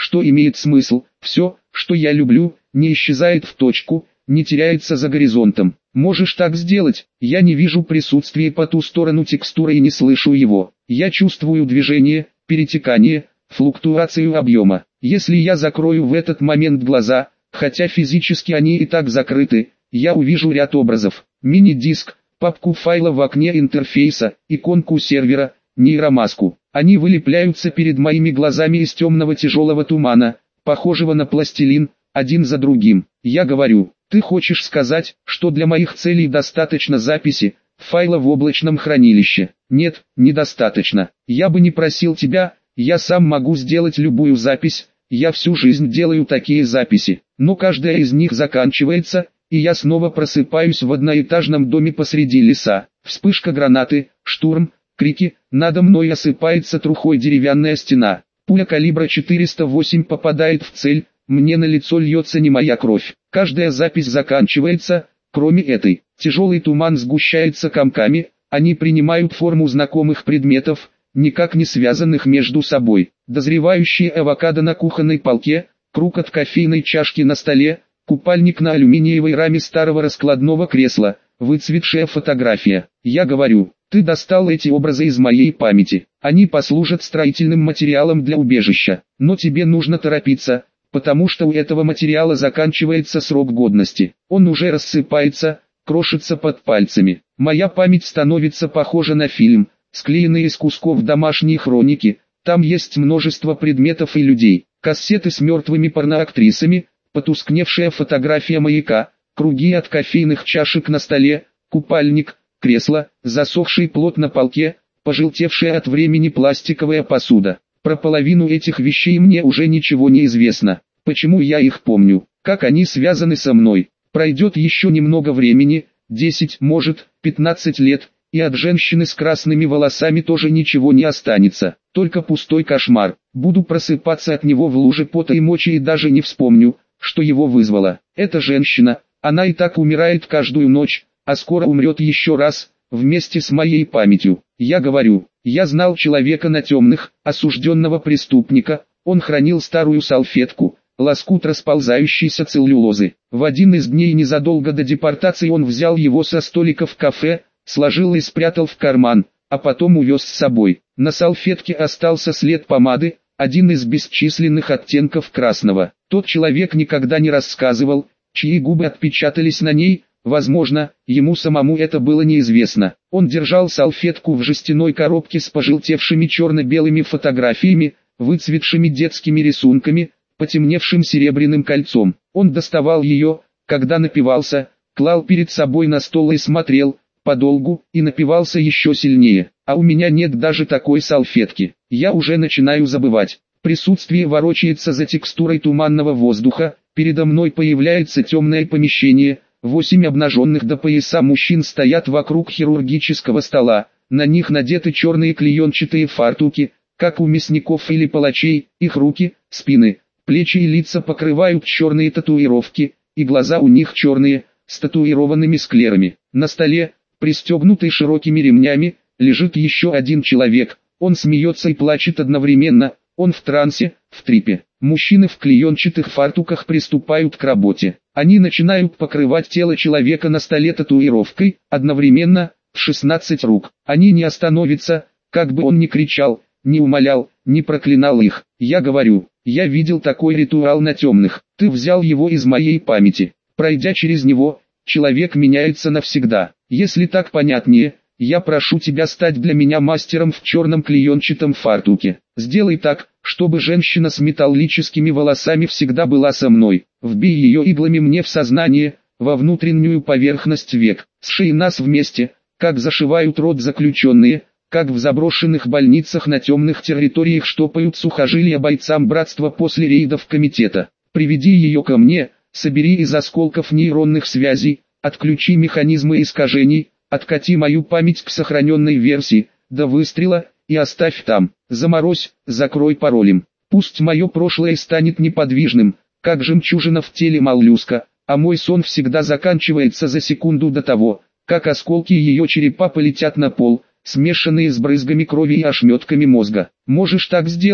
что имеет смысл, все, что я люблю, не исчезает в точку, не теряется за горизонтом. Можешь так сделать, я не вижу присутствия по ту сторону текстуры и не слышу его. Я чувствую движение, перетекание, флуктуацию объема. Если я закрою в этот момент глаза, хотя физически они и так закрыты, я увижу ряд образов. Мини-диск, папку файла в окне интерфейса, иконку сервера, нейромаску. Они вылепляются перед моими глазами из темного тяжелого тумана, похожего на пластилин, один за другим. Я говорю, ты хочешь сказать, что для моих целей достаточно записи, файла в облачном хранилище? Нет, недостаточно. Я бы не просил тебя, я сам могу сделать любую запись, я всю жизнь делаю такие записи, но каждая из них заканчивается, и я снова просыпаюсь в одноэтажном доме посреди леса. Вспышка гранаты, штурм, крики, надо мной осыпается трухой деревянная стена. Пуля калибра 408 попадает в цель, мне на лицо льется не моя кровь. Каждая запись заканчивается, кроме этой. Тяжелый туман сгущается комками, они принимают форму знакомых предметов, никак не связанных между собой. Дозревающие авокадо на кухонной полке, круг от кофейной чашки на столе, купальник на алюминиевой раме старого раскладного кресла, выцветшая фотография. Я говорю, ты достал эти образы из моей памяти. Они послужат строительным материалом для убежища. Но тебе нужно торопиться, потому что у этого материала заканчивается срок годности. Он уже рассыпается, крошится под пальцами. Моя память становится похожа на фильм, склеенный из кусков домашней хроники. Там есть множество предметов и людей. Кассеты с мертвыми порноактрисами, потускневшая фотография маяка, круги от кофейных чашек на столе, купальник, кресло, засохший плот на полке, пожелтевшая от времени пластиковая посуда. Про половину этих вещей мне уже ничего не известно. Почему я их помню? Как они связаны со мной? Пройдет еще немного времени, 10, может, 15 лет, и от женщины с красными волосами тоже ничего не останется. Только пустой кошмар. Буду просыпаться от него в луже пота и мочи и даже не вспомню, что его вызвало. Эта женщина, она и так умирает каждую ночь, а скоро умрет еще раз, вместе с моей памятью. Я говорю, я знал человека на темных, осужденного преступника, он хранил старую салфетку, лоскут расползающейся целлюлозы. В один из дней незадолго до депортации он взял его со столика в кафе, сложил и спрятал в карман, а потом увез с собой. На салфетке остался след помады, один из бесчисленных оттенков красного. Тот человек никогда не рассказывал, чьи губы отпечатались на ней, возможно, ему самому это было неизвестно. Он держал салфетку в жестяной коробке с пожелтевшими черно-белыми фотографиями, выцветшими детскими рисунками, потемневшим серебряным кольцом. Он доставал ее, когда напивался, клал перед собой на стол и смотрел, подолгу, и напивался еще сильнее. А у меня нет даже такой салфетки. Я уже начинаю забывать. Присутствие ворочается за текстурой туманного воздуха, передо мной появляется темное помещение, 8 обнаженных до пояса мужчин стоят вокруг хирургического стола, на них надеты черные клеенчатые фартуки, как у мясников или палачей, их руки, спины, плечи и лица покрывают черные татуировки, и глаза у них черные, с татуированными склерами. На столе, пристегнутый широкими ремнями, лежит еще один человек, он смеется и плачет одновременно, он в трансе, в трипе. Мужчины в клеенчатых фартуках приступают к работе. Они начинают покрывать тело человека на столе татуировкой, одновременно, в 16 рук. Они не остановятся, как бы он ни кричал, ни умолял, ни проклинал их. Я говорю, я видел такой ритуал на темных, ты взял его из моей памяти. Пройдя через него, человек меняется навсегда. Если так понятнее, я прошу тебя стать для меня мастером в черном клеенчатом фартуке. Сделай так, чтобы женщина с металлическими волосами всегда была со мной. Вбей ее иглами мне в сознание, во внутреннюю поверхность век. Сшей нас вместе, как зашивают рот заключенные, как в заброшенных больницах на темных территориях штопают сухожилия бойцам братства после рейдов комитета. Приведи ее ко мне, собери из осколков нейронных связей, отключи механизмы искажений, откати мою память к сохраненной версии, до выстрела, и оставь там. Заморозь, закрой паролем. Пусть мое прошлое станет неподвижным, как жемчужина в теле моллюска, а мой сон всегда заканчивается за секунду до того, как осколки ее черепа полетят на пол, смешанные с брызгами крови и ошметками мозга. Можешь так сделать,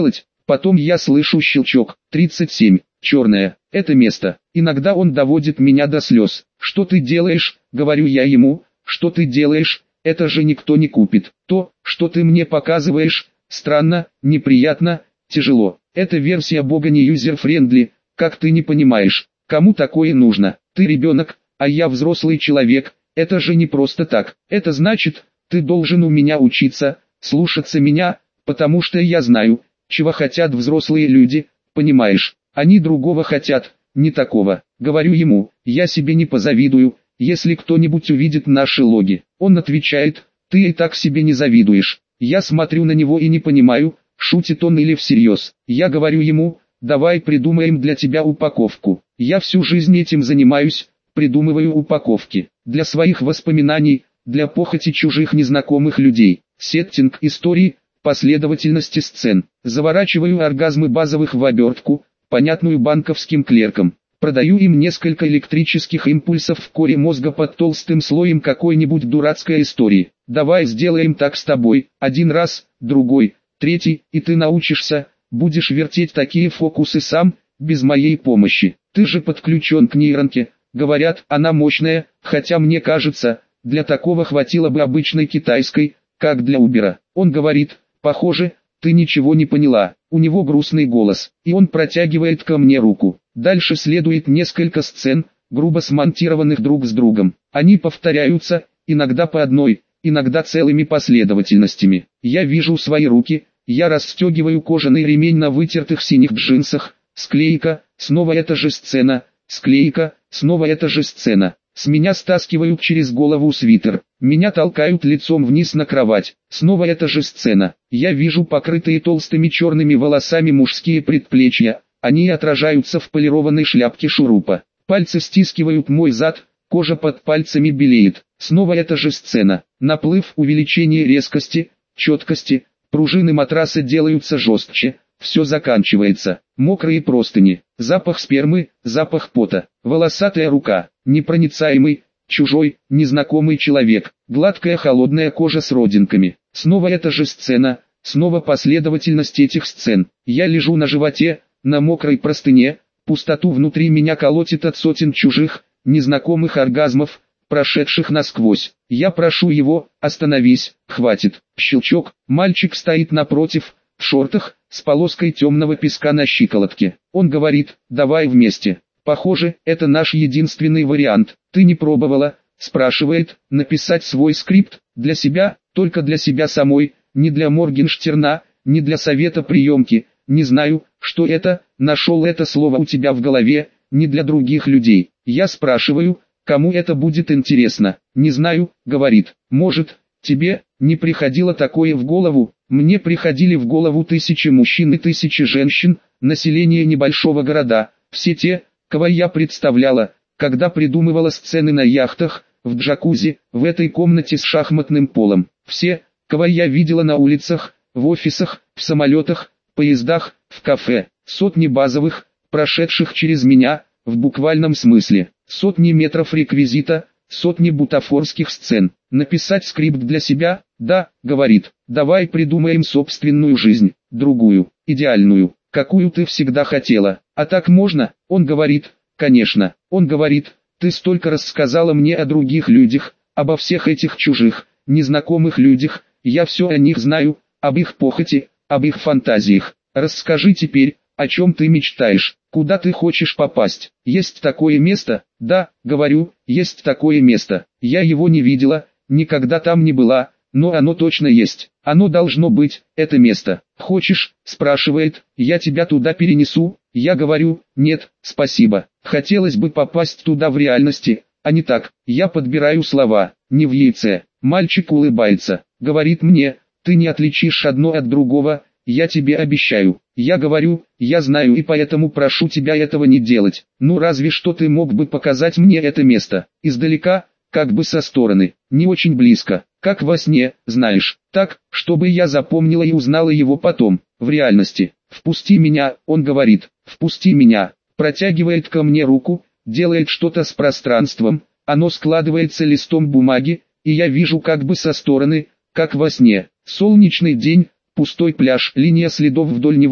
Потом я слышу щелчок. 37. Черное. Это место. Иногда он доводит меня до слез. «Что ты делаешь?» — говорю я ему. «Что ты делаешь? Это же никто не купит. То, что ты мне показываешь, странно, неприятно, тяжело. Эта версия Бога не юзер-френдли, как ты не понимаешь. Кому такое нужно? Ты ребенок, а я взрослый человек. Это же не просто так. Это значит, ты должен у меня учиться, слушаться меня, потому что я знаю, чего хотят взрослые люди, понимаешь? Они другого хотят, не такого». Говорю ему, я себе не позавидую, если кто-нибудь увидит наши логи. Он отвечает, ты и так себе не завидуешь. Я смотрю на него и не понимаю, шутит он или всерьез. Я говорю ему, давай придумаем для тебя упаковку. Я всю жизнь этим занимаюсь, придумываю упаковки. Для своих воспоминаний, для похоти чужих незнакомых людей. Сеттинг истории, последовательности сцен. Заворачиваю оргазмы базовых в обертку, понятную банковским клеркам. Продаю им несколько электрических импульсов в коре мозга под толстым слоем какой-нибудь дурацкой истории. Давай сделаем так с тобой, один раз, другой, третий, и ты научишься, будешь вертеть такие фокусы сам, без моей помощи. Ты же подключен к нейронке, говорят, она мощная, хотя мне кажется, для такого хватило бы обычной китайской, как для Убера. Он говорит, похоже, ты ничего не поняла. У него грустный голос, и он протягивает ко мне руку. Дальше следует несколько сцен, грубо смонтированных друг с другом. Они повторяются, иногда по одной, иногда целыми последовательностями. Я вижу свои руки, я расстегиваю кожаный ремень на вытертых синих джинсах, склейка, снова эта же сцена, склейка, снова эта же сцена. С меня стаскивают через голову свитер, меня толкают лицом вниз на кровать, снова эта же сцена. Я вижу покрытые толстыми черными волосами мужские предплечья, они отражаются в полированной шляпке шурупа. Пальцы стискивают мой зад, кожа под пальцами белеет, снова эта же сцена. Наплыв, увеличение резкости, четкости, пружины матраса делаются жестче. Все заканчивается. Мокрые простыни, запах спермы, запах пота, волосатая рука, непроницаемый, чужой, незнакомый человек, гладкая холодная кожа с родинками. Снова эта же сцена, снова последовательность этих сцен. Я лежу на животе, на мокрой простыне, пустоту внутри меня колотит от сотен чужих, незнакомых оргазмов, прошедших насквозь. Я прошу его, остановись, хватит. Щелчок, мальчик стоит напротив, в шортах, с полоской темного песка на щиколотке. Он говорит, давай вместе. Похоже, это наш единственный вариант. Ты не пробовала, спрашивает, написать свой скрипт, для себя, только для себя самой, не для Моргенштерна, не для совета приемки, не знаю, что это, нашел это слово у тебя в голове, не для других людей. Я спрашиваю, кому это будет интересно. Не знаю, говорит, может, тебе не приходило такое в голову? Мне приходили в голову тысячи мужчин и тысячи женщин, население небольшого города, все те, кого я представляла, когда придумывала сцены на яхтах, в джакузи, в этой комнате с шахматным полом. Все, кого я видела на улицах, в офисах, в самолетах, поездах, в кафе. Сотни базовых, прошедших через меня, в буквальном смысле. Сотни метров реквизита, сотни бутафорских сцен. Написать скрипт для себя? Да, говорит. Давай придумаем собственную жизнь, другую, идеальную, какую ты всегда хотела. А так можно? Он говорит, конечно. Он говорит, ты столько рассказала мне о других людях, обо всех этих чужих, незнакомых людях, я все о них знаю, об их похоти, об их фантазиях. Расскажи теперь, о чем ты мечтаешь, куда ты хочешь попасть. Есть такое место? Да, говорю, есть такое место. Я его не видела, никогда там не была, но оно точно есть. Оно должно быть, это место. Хочешь, спрашивает, я тебя туда перенесу? Я говорю, нет, спасибо. Хотелось бы попасть туда в реальности, а не так. Я подбираю слова, не в яйце. Мальчик улыбается, говорит мне, ты не отличишь одно от другого, я тебе обещаю. Я говорю, я знаю и поэтому прошу тебя этого не делать. Ну разве что ты мог бы показать мне это место, издалека, как бы со стороны, не очень близко, как во сне, знаешь, так, чтобы я запомнила и узнала его потом, в реальности. Впусти меня, он говорит, впусти меня, протягивает ко мне руку, делает что-то с пространством, оно складывается листом бумаги, и я вижу как бы со стороны, как во сне, солнечный день, пустой пляж, линия следов вдоль него,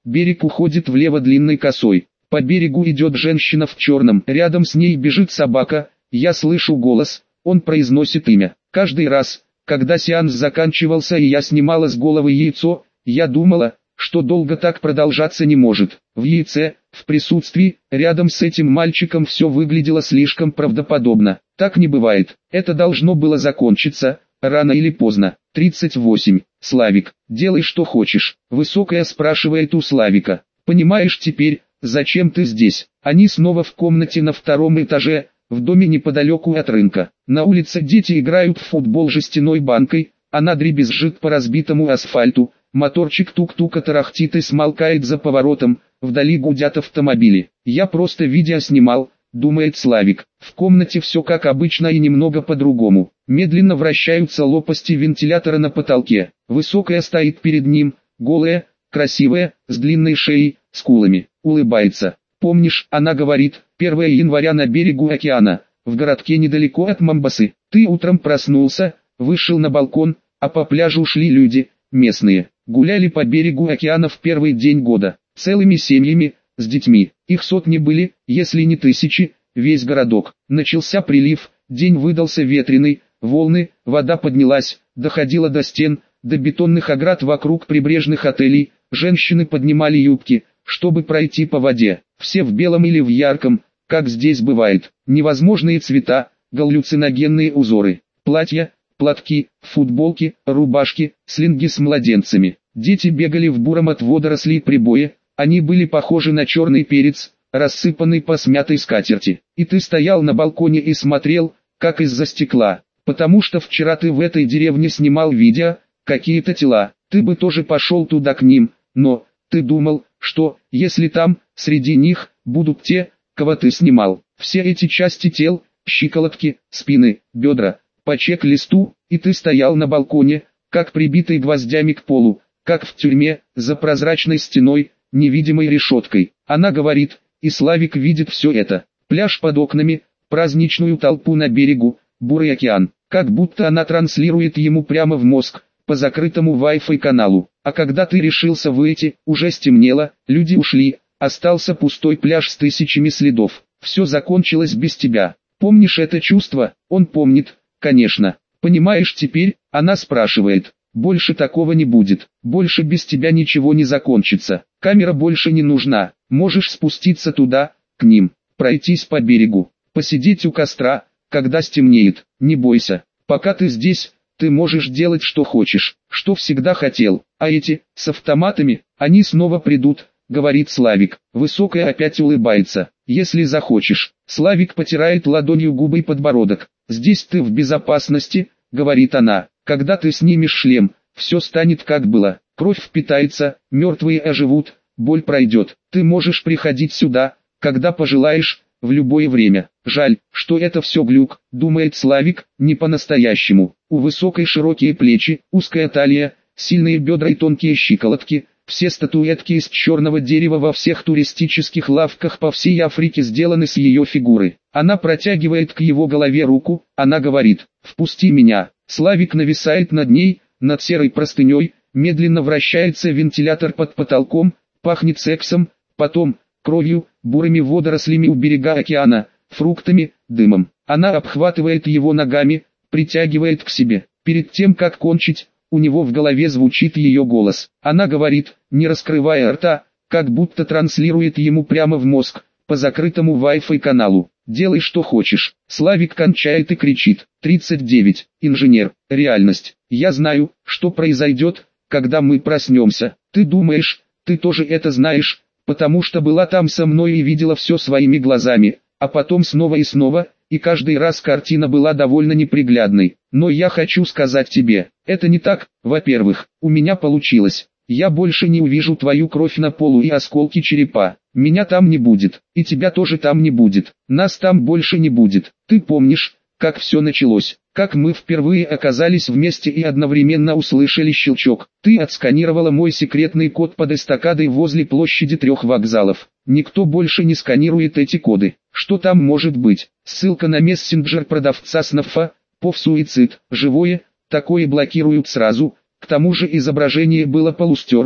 Берег уходит влево длинной косой. По берегу идет женщина в черном, рядом с ней бежит собака, я слышу голос, он произносит имя. Каждый раз, когда сеанс заканчивался и я снимала с головы яйцо, я думала, что долго так продолжаться не может. В яйце, в присутствии, рядом с этим мальчиком все выглядело слишком правдоподобно. Так не бывает, это должно было закончиться, рано или поздно. 38. Славик, делай что хочешь. Высокая спрашивает у Славика. Понимаешь теперь, зачем ты здесь? Они снова в комнате на втором этаже, в доме неподалеку от рынка. На улице дети играют в футбол жестяной банкой, она дребезжит по разбитому асфальту, моторчик тук-тука тарахтит и смолкает за поворотом, вдали гудят автомобили. Я просто видео снимал, думает Славик. В комнате все как обычно и немного по-другому. Медленно вращаются лопасти вентилятора на потолке. Высокая стоит перед ним, голая, красивая, с длинной шеей, скулами, улыбается. Помнишь, она говорит, 1 января на берегу океана, в городке недалеко от Момбасы. Ты утром проснулся, вышел на балкон, а по пляжу шли люди, местные. Гуляли по берегу океана в первый день года, целыми семьями, с детьми. Их сотни были, если не тысячи, весь городок. Начался прилив, день выдался ветреный, волны, вода поднялась, доходила до стен, до бетонных оград вокруг прибрежных отелей. Женщины поднимали юбки, чтобы пройти по воде. Все в белом или в ярком, как здесь бывает. Невозможные цвета, галлюциногенные узоры. Платья, платки, футболки, рубашки, слинги с младенцами. Дети бегали в буром от водорослей прибое, они были похожи на черный перец, рассыпанный по смятой скатерти. И ты стоял на балконе и смотрел, как из-за стекла, потому что вчера ты в этой деревне снимал видео, какие-то тела. Ты бы тоже пошел туда к ним, но ты думал, что, если там, среди них, будут те, кого ты снимал. Все эти части тел, щиколотки, спины, бедра, по чек-листу, и ты стоял на балконе, как прибитый гвоздями к полу, как в тюрьме, за прозрачной стеной, невидимой решеткой. Она говорит, и Славик видит все это. Пляж под окнами, праздничную толпу на берегу, бурый океан. Как будто она транслирует ему прямо в мозг, по закрытому Wi-Fi каналу. А когда ты решился выйти, уже стемнело, люди ушли, остался пустой пляж с тысячами следов. Все закончилось без тебя. Помнишь это чувство? Он помнит, конечно. Понимаешь теперь? Она спрашивает. Больше такого не будет. Больше без тебя ничего не закончится. Камера больше не нужна. Можешь спуститься туда, к ним, пройтись по берегу, посидеть у костра, когда стемнеет. Не бойся. Пока ты здесь, ты можешь делать что хочешь, что всегда хотел. А эти, с автоматами, они снова придут, говорит Славик. Высокая опять улыбается. Если захочешь. Славик потирает ладонью губы и подбородок. Здесь ты в безопасности, говорит она. Когда ты снимешь шлем, все станет как было. Кровь впитается, мертвые оживут, боль пройдет. Ты можешь приходить сюда, когда пожелаешь, в любое время. Жаль, что это все глюк, думает Славик, не по-настоящему. У высокой широкие плечи, узкая талия, сильные бедра и тонкие щиколотки. Все статуэтки из черного дерева во всех туристических лавках по всей Африке сделаны с ее фигуры. Она протягивает к его голове руку, она говорит, «Впусти меня». Славик нависает над ней, над серой простыней, медленно вращается вентилятор под потолком, пахнет сексом, потом, кровью, бурыми водорослями у берега океана, фруктами, дымом. Она обхватывает его ногами, притягивает к себе. Перед тем как кончить, у него в голове звучит ее голос. Она говорит, не раскрывая рта, как будто транслирует ему прямо в мозг, по закрытому Wi-Fi каналу. Делай что хочешь. Славик кончает и кричит. 39. Инженер. Реальность. Я знаю, что произойдет, когда мы проснемся. Ты думаешь, ты тоже это знаешь, потому что была там со мной и видела все своими глазами, а потом снова и снова, и каждый раз картина была довольно неприглядной. Но я хочу сказать тебе, это не так. Во-первых, у меня получилось. Я больше не увижу твою кровь на полу и осколки черепа. Меня там не будет, и тебя тоже там не будет. Нас там больше не будет. Ты помнишь, как все началось? Как мы впервые оказались вместе и одновременно услышали щелчок. Ты отсканировала мой секретный код под эстакадой возле площади 3 вокзалов. Никто больше не сканирует эти коды. Что там может быть? Ссылка на мессенджер продавца снифа, суицид, живое, такое блокируют сразу. К тому же изображение было полустертым,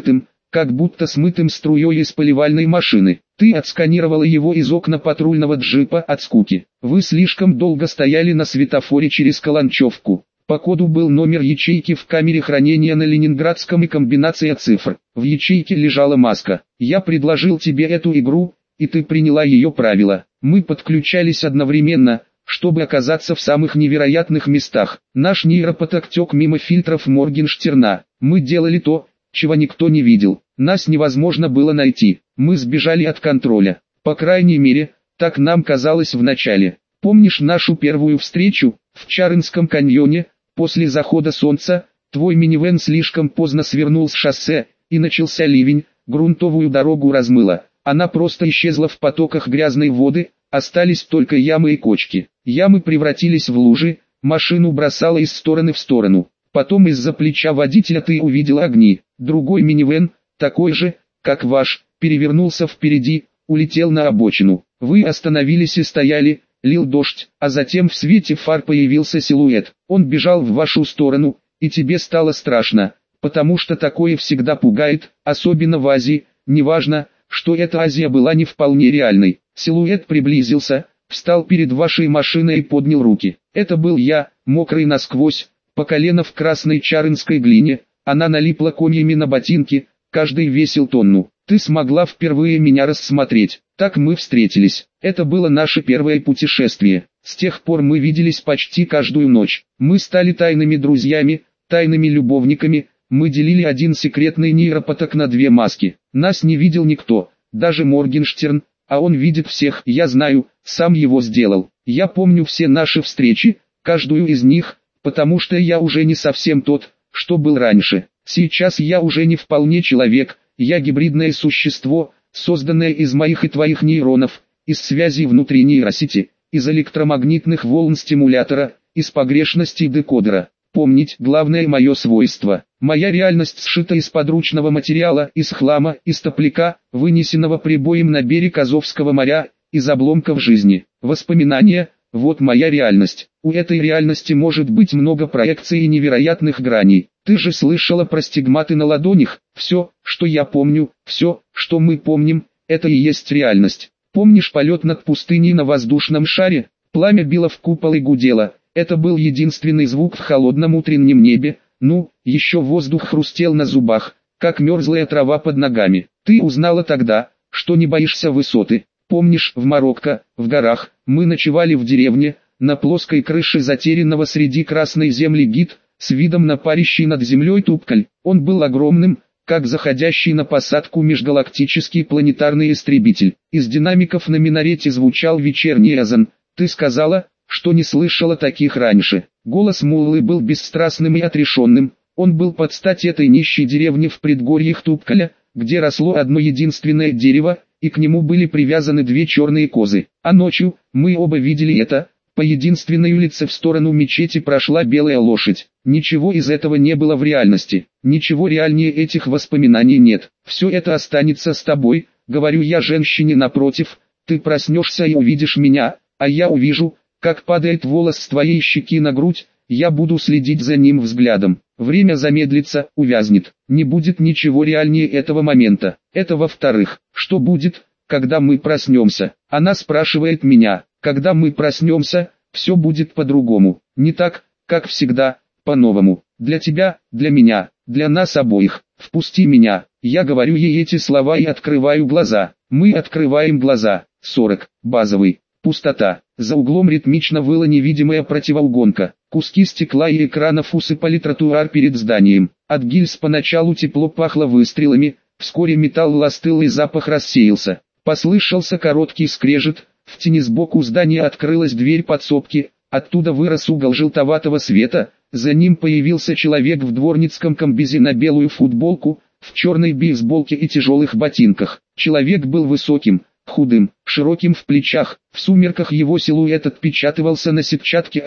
как будто смытым струей из поливальной машины. Ты отсканировала его из окна патрульного джипа от скуки. Вы слишком долго стояли на светофоре через Каланчевку. По коду был номер ячейки в камере хранения на Ленинградском и комбинация цифр. В ячейке лежала маска. Я предложил тебе эту игру, и ты приняла ее правила. Мы подключались одновременно, чтобы оказаться в самых невероятных местах. Наш нейропоток тек мимо фильтров Моргенштерна. Мы делали то, чего никто не видел. Нас невозможно было найти. Мы сбежали от контроля. По крайней мере, так нам казалось в начале. Помнишь нашу первую встречу, в Чарынском каньоне, после захода солнца? Твой минивэн слишком поздно свернул с шоссе, и начался ливень, грунтовую дорогу размыло. Она просто исчезла в потоках грязной воды, остались только ямы и кочки. Ямы превратились в лужи, машину бросало из стороны в сторону. Потом из-за плеча водителя ты увидел огни. Другой минивэн, такой же, как ваш, перевернулся впереди, улетел на обочину. Вы остановились и стояли, лил дождь, а затем в свете фар появился силуэт. Он бежал в вашу сторону, и тебе стало страшно, потому что такое всегда пугает, особенно в Азии. Неважно, что эта Азия была не вполне реальной. Силуэт приблизился, встал перед вашей машиной и поднял руки. Это был я, мокрый насквозь, по колено в красной чарынской глине. Она налипла комьями на ботинки, каждый весил тонну. Ты смогла впервые меня рассмотреть. Так мы встретились. Это было наше первое путешествие. С тех пор мы виделись почти каждую ночь. Мы стали тайными друзьями, тайными любовниками. Мы делили один секретный нейропоток на две маски. Нас не видел никто, даже Моргенштерн, а он видит всех. Я знаю, сам его сделал. Я помню все наши встречи, каждую из них, потому что я уже не совсем тот, что был раньше. Сейчас я уже не вполне человек, я гибридное существо, созданное из моих и твоих нейронов, из связей внутри нейросети, из электромагнитных волн стимулятора, из погрешностей декодера. Помнить главное мое свойство. Моя реальность сшита из подручного материала, из хлама, из топляка, вынесенного прибоем на берег Азовского моря, из обломков жизни. Воспоминания – вот моя реальность. У этой реальности может быть много проекций и невероятных граней. Ты же слышала про стигматы на ладонях. Все, что я помню, все, что мы помним, это и есть реальность. Помнишь полет над пустыней на воздушном шаре? Пламя било в купол и гудело. Это был единственный звук в холодном утреннем небе. Ну, еще воздух хрустел на зубах, как мерзлая трава под ногами. Ты узнала тогда, что не боишься высоты. Помнишь, в Марокко, в горах, мы ночевали в деревне, на плоской крыше затерянного среди красной земли гид, с видом на парящий над землей Тупкаль. Он был огромным, как заходящий на посадку межгалактический планетарный истребитель. Из динамиков на минарете звучал вечерний азан. Ты сказала, что не слышала таких раньше. Голос Муллы был бесстрастным и отрешенным. Он был под стать этой нищей деревне в предгорьях Тупкаля, где росло одно единственное дерево, и к нему были привязаны две черные козы. А ночью, мы оба видели это, по единственной улице в сторону мечети прошла белая лошадь. Ничего из этого не было в реальности. Ничего реальнее этих воспоминаний нет. Все это останется с тобой, говорю я женщине напротив. Ты проснешься и увидишь меня, а я увижу, как падает волос с твоей щеки на грудь. Я буду следить за ним взглядом. Время замедлится, увязнет. Не будет ничего реальнее этого момента. Это во-вторых. Что будет, когда мы проснемся? Она спрашивает меня. Когда мы проснемся, все будет по-другому. Не так, как всегда, по-новому. Для тебя, для меня, для нас обоих. Впусти меня. Я говорю ей эти слова и открываю глаза. Мы открываем глаза. 40. Базовый. Пустота. За углом ритмично выла невидимая противоугонка. Куски стекла и экранов усыпали тротуар перед зданием. От гильз поначалу тепло пахло выстрелами, вскоре металл остыл и запах рассеялся. Послышался короткий скрежет, в тени сбоку здания открылась дверь подсобки, оттуда вырос угол желтоватого света, за ним появился человек в дворницком комбезе на белую футболку, в черной бейсболке и тяжелых ботинках. Человек был высоким, худым, широким в плечах, в сумерках его силуэт отпечатывался на сетчатке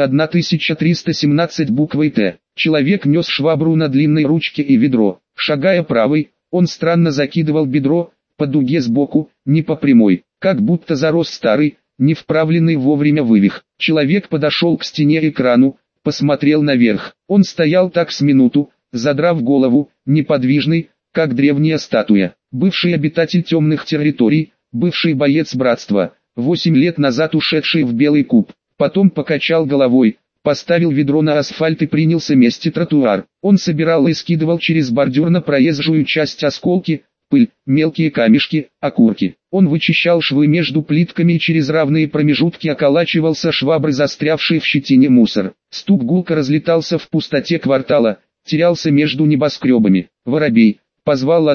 1317 буквой «Т». Человек нес швабру на длинной ручке и ведро. Шагая правой, он странно закидывал бедро, по дуге сбоку, не по прямой, как будто зарос старый, не вправленный вовремя вывих. Человек подошел к стене экрану, посмотрел наверх. Он стоял так с минуту, задрав голову, неподвижный, как древняя статуя. Бывший обитатель темных территорий, бывший боец братства, 8 лет назад ушедший в Белый куб. Потом покачал головой, поставил ведро на асфальт и принялся мести тротуар. Он собирал и скидывал через бордюр на проезжую часть осколки, пыль, мелкие камешки, окурки. Он вычищал швы между плитками и через равные промежутки околачивался шваброй застрявший в щетине мусор. Стук гулко разлетался в пустоте квартала, терялся между небоскребами. Воробей позвал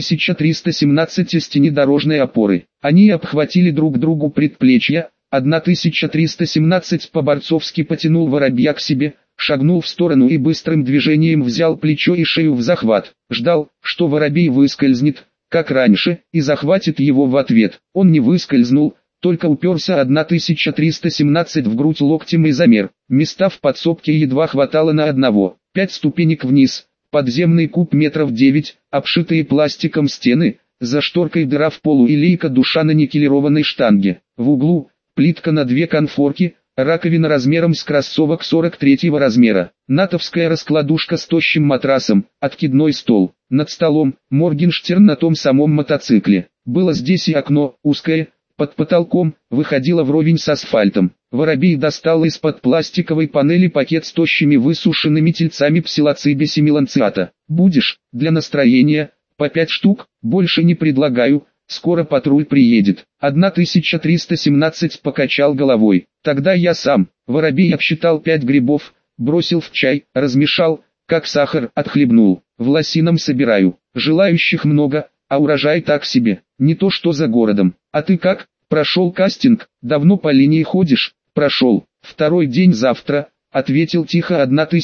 1317 из тени дорожной опоры. Они обхватили друг другу предплечья. 1317 по-борцовски потянул воробья к себе, шагнул в сторону и быстрым движением взял плечо и шею в захват. Ждал, что воробей выскользнет, как раньше, и захватит его в ответ. Он не выскользнул, только уперся 1317 в грудь локтем и замер. Места в подсобке едва хватало на одного. 5 ступенек вниз, подземный куб метров 9, обшитые пластиком стены, за шторкой дыра в полу и лейка душа на никелированной штанге. В углу плитка на 2 конфорки, раковина размером с кроссовок 43-го размера, натовская раскладушка с тощим матрасом, откидной стол. Над столом Моргенштерн на том самом мотоцикле. Было здесь и окно, узкое, под потолком, выходило вровень с асфальтом. Воробей достал из-под пластиковой панели пакет с тощими высушенными тельцами псилоцибеси меланциата. «Будешь, для настроения, по 5 штук, больше не предлагаю». Скоро патруль приедет. 1317 покачал головой. Тогда я сам. Воробей обсчитал 5 грибов, бросил в чай, размешал, как сахар, отхлебнул. В лосином собираю. Желающих много, а урожай так себе. Не то что за городом. А ты как? Прошел кастинг? Давно по линии ходишь? Прошел. 2-й день завтра, ответил тихо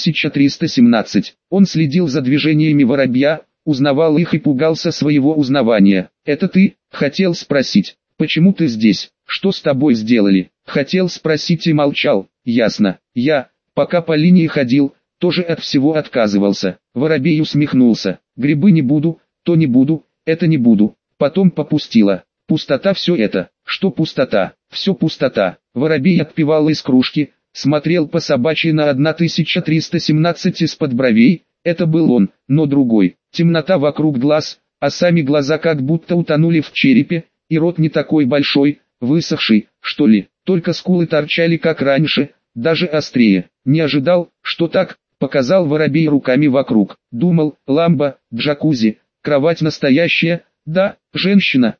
1317. Он следил за движениями воробья, узнавал их и пугался своего узнавания. «Это ты?» — хотел спросить. «Почему ты здесь? Что с тобой сделали?» Хотел спросить и молчал. «Ясно. Я, пока по линии ходил, тоже от всего отказывался». Воробей усмехнулся. «Грибы не буду, то не буду, это не буду». Потом попустило. Пустота все это. Что пустота? Все пустота. Воробей отпивал из кружки, смотрел по собачьи на 1317 из-под бровей. Это был он, но другой. Темнота вокруг глаз, а сами глаза как будто утонули в черепе, и рот не такой большой, высохший, что ли. Только скулы торчали как раньше, даже острее. Не ожидал, что так, показал воробей руками вокруг. Думал, ламба, джакузи, кровать настоящая, да, женщина.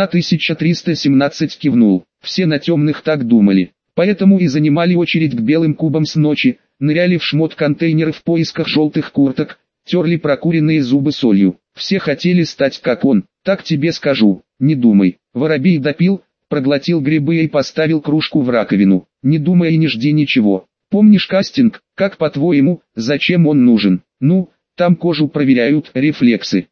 1317 кивнул. Все на темных так думали. Поэтому и занимали очередь к белым кубам с ночи, ныряли в шмот-контейнеры в поисках желтых курток, терли прокуренные зубы солью. Все хотели стать как он, так тебе скажу, не думай. Воробей допил, проглотил грибы и поставил кружку в раковину. Не думай и не жди ничего. Помнишь кастинг, как по-твоему, зачем он нужен? Ну, там кожу проверяют, рефлексы.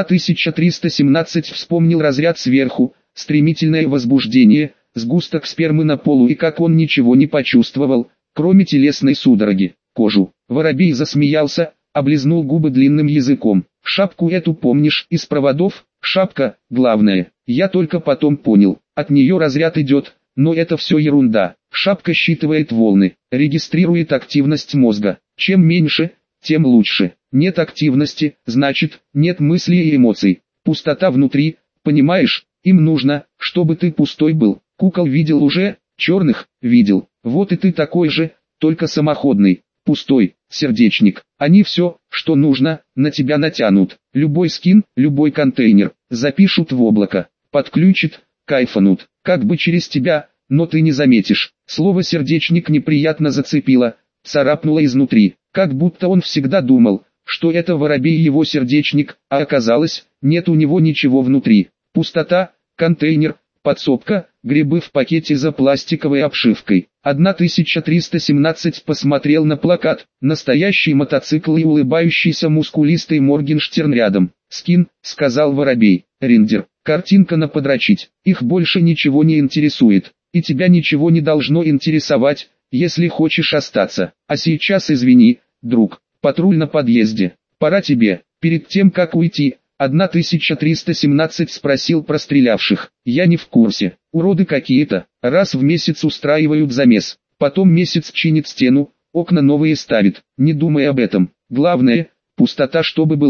1317 вспомнил разряд сверху, стремительное возбуждение, сгусток спермы на полу и как он ничего не почувствовал, кроме телесной судороги. Кожу. Воробей засмеялся, облизнул губы длинным языком. Шапку эту помнишь из проводов? Шапка, главное. Я только потом понял, от нее разряд идет, но это все ерунда. Шапка считывает волны, регистрирует активность мозга. Чем меньше, тем лучше. Нет активности, значит, нет мыслей и эмоций. Пустота внутри, понимаешь? Им нужно, чтобы ты пустой был. Кукол видел уже, черных, видел. Вот и ты такой же, только самоходный. Пустой, сердечник. Они все, что нужно, на тебя натянут. Любой скин, любой контейнер, запишут в облако, подключат, кайфанут, как бы через тебя, но ты не заметишь. Слово «сердечник» неприятно зацепило, царапнуло изнутри, как будто он всегда думал, что это воробей его сердечник, а оказалось, нет у него ничего внутри. Пустота, контейнер, подсобка, грибы в пакете за пластиковой обшивкой. 1317 посмотрел на плакат, настоящий мотоцикл и улыбающийся мускулистый Моргенштерн рядом. «Скин», — сказал воробей, — «рендер, картинка на подрочить, их больше ничего не интересует, и тебя ничего не должно интересовать, если хочешь остаться. А сейчас извини, друг, патруль на подъезде, пора тебе». Перед тем как уйти, 1317 спросил прострелявших. «Я не в курсе, уроды какие-то, раз в месяц устраивают замес, потом месяц чинит стену, окна новые ставит, не думай об этом, главное, пустота чтобы была».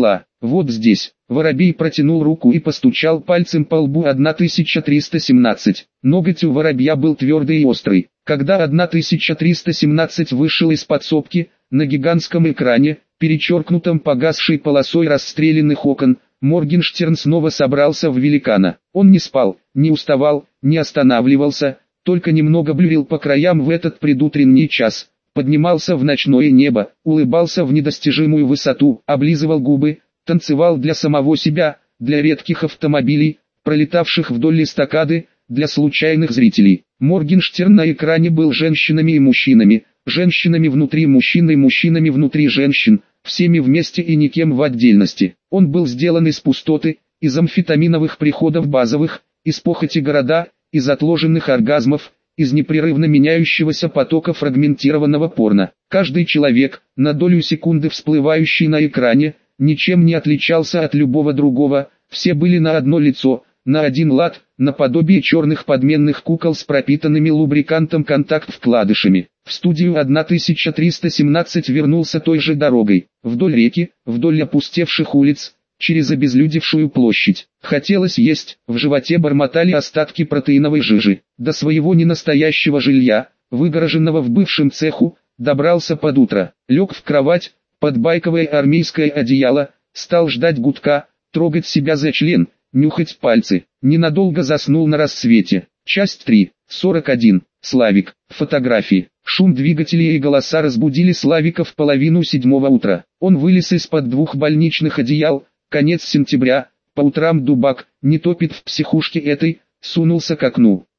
Вот здесь. Воробей протянул руку и постучал пальцем по лбу. 1317. Ноготь у воробья был твердый и острый. Когда 1317 вышел из подсобки, на гигантском экране, перечеркнутом погасшей полосой расстрелянных окон, Моргенштерн снова собрался в великана. Он не спал, не уставал, не останавливался, только немного блюрил по краям в этот предутренний час, поднимался в ночное небо, улыбался в недостижимую высоту, облизывал губы, танцевал для самого себя, для редких автомобилей, пролетавших вдоль эстакады, для случайных зрителей. Моргенштерн на экране был женщинами и мужчинами, женщинами внутри мужчин и мужчинами внутри женщин, всеми вместе и никем в отдельности. Он был сделан из пустоты, из амфетаминовых приходов базовых, из похоти города, из отложенных оргазмов, из непрерывно меняющегося потока фрагментированного порно. Каждый человек, на долю секунды всплывающий на экране, ничем не отличался от любого другого, все были на одно лицо, на один лад, наподобие черных подменных кукол с пропитанными лубрикантом контакт-вкладышами. В студию 1317 вернулся той же дорогой, вдоль реки, вдоль опустевших улиц, через обезлюдевшую площадь. Хотелось есть, в животе бормотали остатки протеиновой жижи. До своего ненастоящего жилья, выгороженного в бывшем цеху, добрался под утро, лег в кровать, под байковое армейское одеяло, стал ждать гудка, трогать себя за член, нюхать пальцы. Ненадолго заснул на рассвете. Часть 3. 41. Славик. Фотографии. Шум двигателей и голоса разбудили Славика в 6:30 утра. Он вылез из-под 2 больничных одеял. Конец сентября. По утрам дубак, не топит в психушке этой, сунулся к окну.